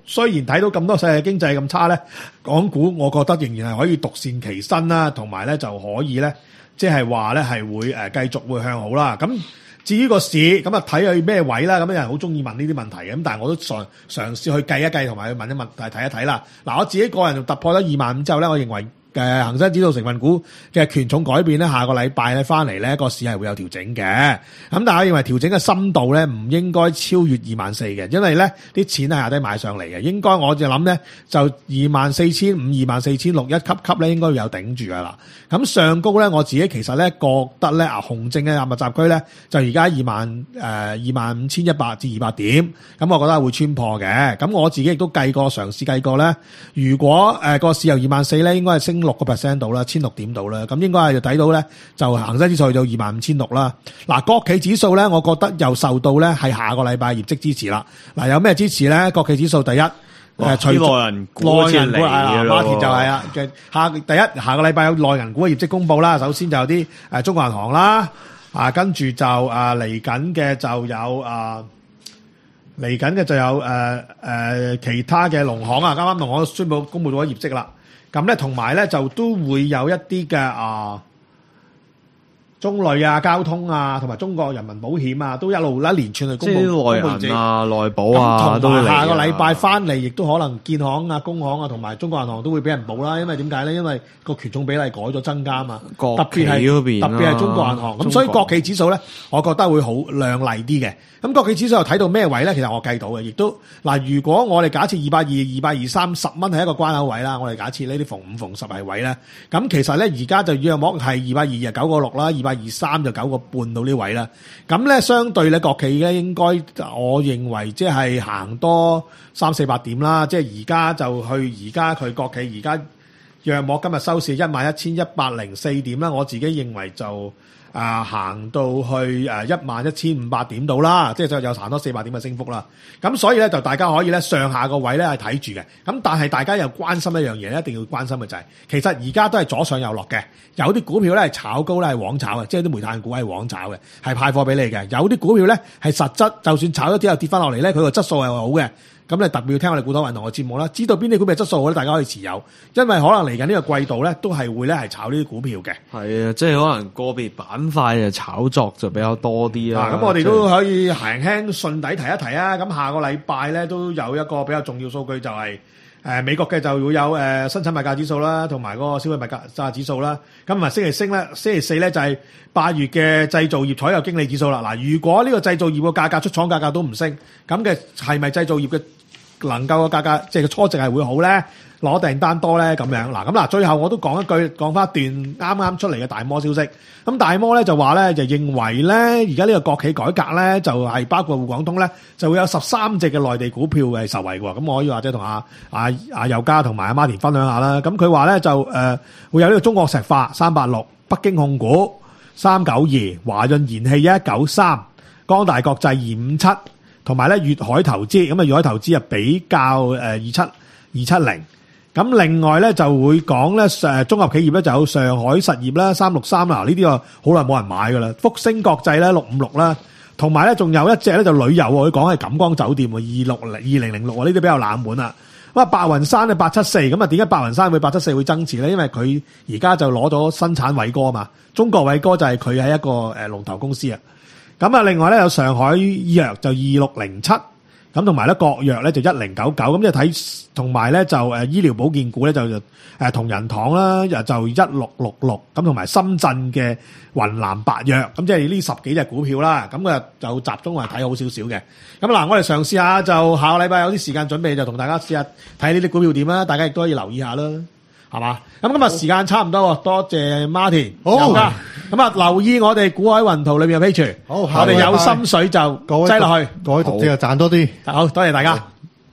雖然睇到咁多世界經濟咁差咧，港股我覺得仍然係可以獨善其身啦，同埋咧就可以咧，即係話咧係會誒繼續會向好啦。咁至於個市咁啊，睇佢咩位啦，咁有人好中意問呢啲問題嘅，咁但係我都嘗嘗試去計一計，同埋去問一問，睇睇一睇啦。嗱，我自己個人突破咗二萬五之後咧，我認為誒恒生指數成分股嘅權重改變咧，下個禮拜咧翻嚟咧個市係會有調整嘅。咁但係我認為調整嘅深度咧唔應該超越二萬四嘅，因為咧啲錢係下低買上嚟嘅，應該我就諗咧就二萬四千五、二萬四千六一級級咧應該有頂住噶啦。咁上高咧我自己其實咧覺得咧啊紅證嘅密集區咧就而家二萬誒二萬五千一百至二百點，咁我覺得會穿破嘅。咁我自己亦都計過嘗試計過咧，如果誒個市由二萬四咧應該係升六個 percent 到啦，千六點到啦，咁應該係就睇到咧，就恒生指數去到二萬五千六啦。嗱，國企指數咧，我覺得又受到咧係下個禮拜業績支持啦。嗱，有咩支持咧？國企指數第一，誒， 除內銀股內銀股啊，馬田就係啊嘅下第一下個禮拜有內銀股嘅業績公布啦。首先就有啲誒中國銀行啦，啊，跟住就啊嚟緊嘅就有啊嚟緊嘅就有誒誒、呃呃、其他嘅農行啊，啱啱農行宣布公布咗業績啦。咁咧，同埋咧就都會有一啲嘅啊中旅啊、交通啊，同埋中國人民保險啊，都一路一連串去公布。 即係內銀啊、內保啊，都會嚟。 下個禮拜翻嚟，亦都可能建行啊、工行啊，同埋中國銀行都會俾人補啦。因為點解咧？因為個權重比例改咗增加嘛。 國企特別係嗰邊啊特別係中國銀行。咁所以國企指數咧，我覺得會好亮麗啲嘅。咁國企指數又睇到咩位咧？其實我計到嘅，亦都嗱，如果我哋假設二百二、二百二三十蚊係一個關口位啦，我哋假設呢啲逢五逢十係位咧，咁其實咧而家就約莫係二百二啊九個六啦，二百二三就九個半到呢位啦。咁咧相對咧國企咧應該我認為即係行多三四百點啦，即係而家就去而家佢國企而家約莫今日收市一萬一千一百零四點啦，我自己認為就。啊，行到去誒一萬一千五百點度啦，即係就有行多四百點嘅升幅啦。咁所以咧就大家可以咧上下個位咧係睇住嘅。咁但係大家又關心一樣嘢，一定要關心嘅就係、是，其實而家都係左上右落嘅。有啲股票咧係炒高咧係往炒嘅，即係啲煤炭股係往炒嘅，係派貨俾你嘅。有啲股票咧係實質，就算炒咗之後跌翻落嚟咧，佢個質素係好嘅。咁你特別要聽我哋股東運動嘅節目啦，知道邊啲股票質素好咧，大家可以持有，因為可能嚟緊呢個季度咧都係會咧係炒呢啲股票嘅。 係啊，即係可能個別板塊嘅炒作就比較多啲啦。 咁、啊、我哋都可以輕輕順底提一提啊。咁下個禮拜咧都有一個比較重要數據就係、是、誒、呃、美國嘅就會有誒、呃、生產物價指數啦，同埋嗰個消費物價價指數啦。咁啊星期升咧，星期四咧就係、是、八月嘅製造業採購經理指數啦。嗱，如果呢個製造業嘅價格出廠價格都唔升，咁嘅係咪製造業嘅能夠個價格即係個初值係會好咧，攞訂單多咧咁樣。嗱咁嗱，最後我都講一句，講翻一段啱啱出嚟嘅大摩消息。咁大摩咧就話咧，就認為咧，而家呢個國企改革咧，就係、是、包括滬港通咧，就會有十三隻嘅內地股票係受惠嘅。咁我可以或者同阿阿阿尤嘉同埋阿馬田分享下啦。咁佢話咧就誒、呃、會有呢個中國石化三八六、北京控股三九二、華潤燃氣一九三、光大國際二五七。同埋咧，粵海投資咁啊，粵海投資啊比較誒二七二七零。咁另外咧就會講咧誒綜合企業咧就有上海實業啦三六三啦，呢啲啊好耐冇人買噶啦。福星國際咧六五六啦，同埋咧仲有一隻咧就旅遊喎，佢講係錦江酒店喎二六零二零零六啊，呢啲比較冷門啦。咁啊白雲山咧八七四，咁啊點解白雲山會八七四會增持咧？因為佢而家就攞咗生產偉哥啊嘛，中國偉哥就係佢係一個誒龍頭公司啊。咁啊，另外咧有上海醫藥就二六零七，咁同埋咧國藥咧就一零九九，咁即係睇同埋咧就誒醫療保健股咧就誒同仁堂啦，又就一六六六，咁同埋深圳嘅雲南白藥，咁即係呢十幾隻股票啦，咁啊就集中係睇好少少嘅。咁嗱，我哋嘗試下就下個禮拜有啲時間準備，就同大家試下睇呢啲股票點啦，大家亦都可以留意下啦。係嘛？咁今日時間差唔多，多謝 Martin。好，咁啊，留意我哋股海雲圖裏面嘅 page。好，我哋有心水就擠落去， 各位讀者就賺多啲。 好多謝大家。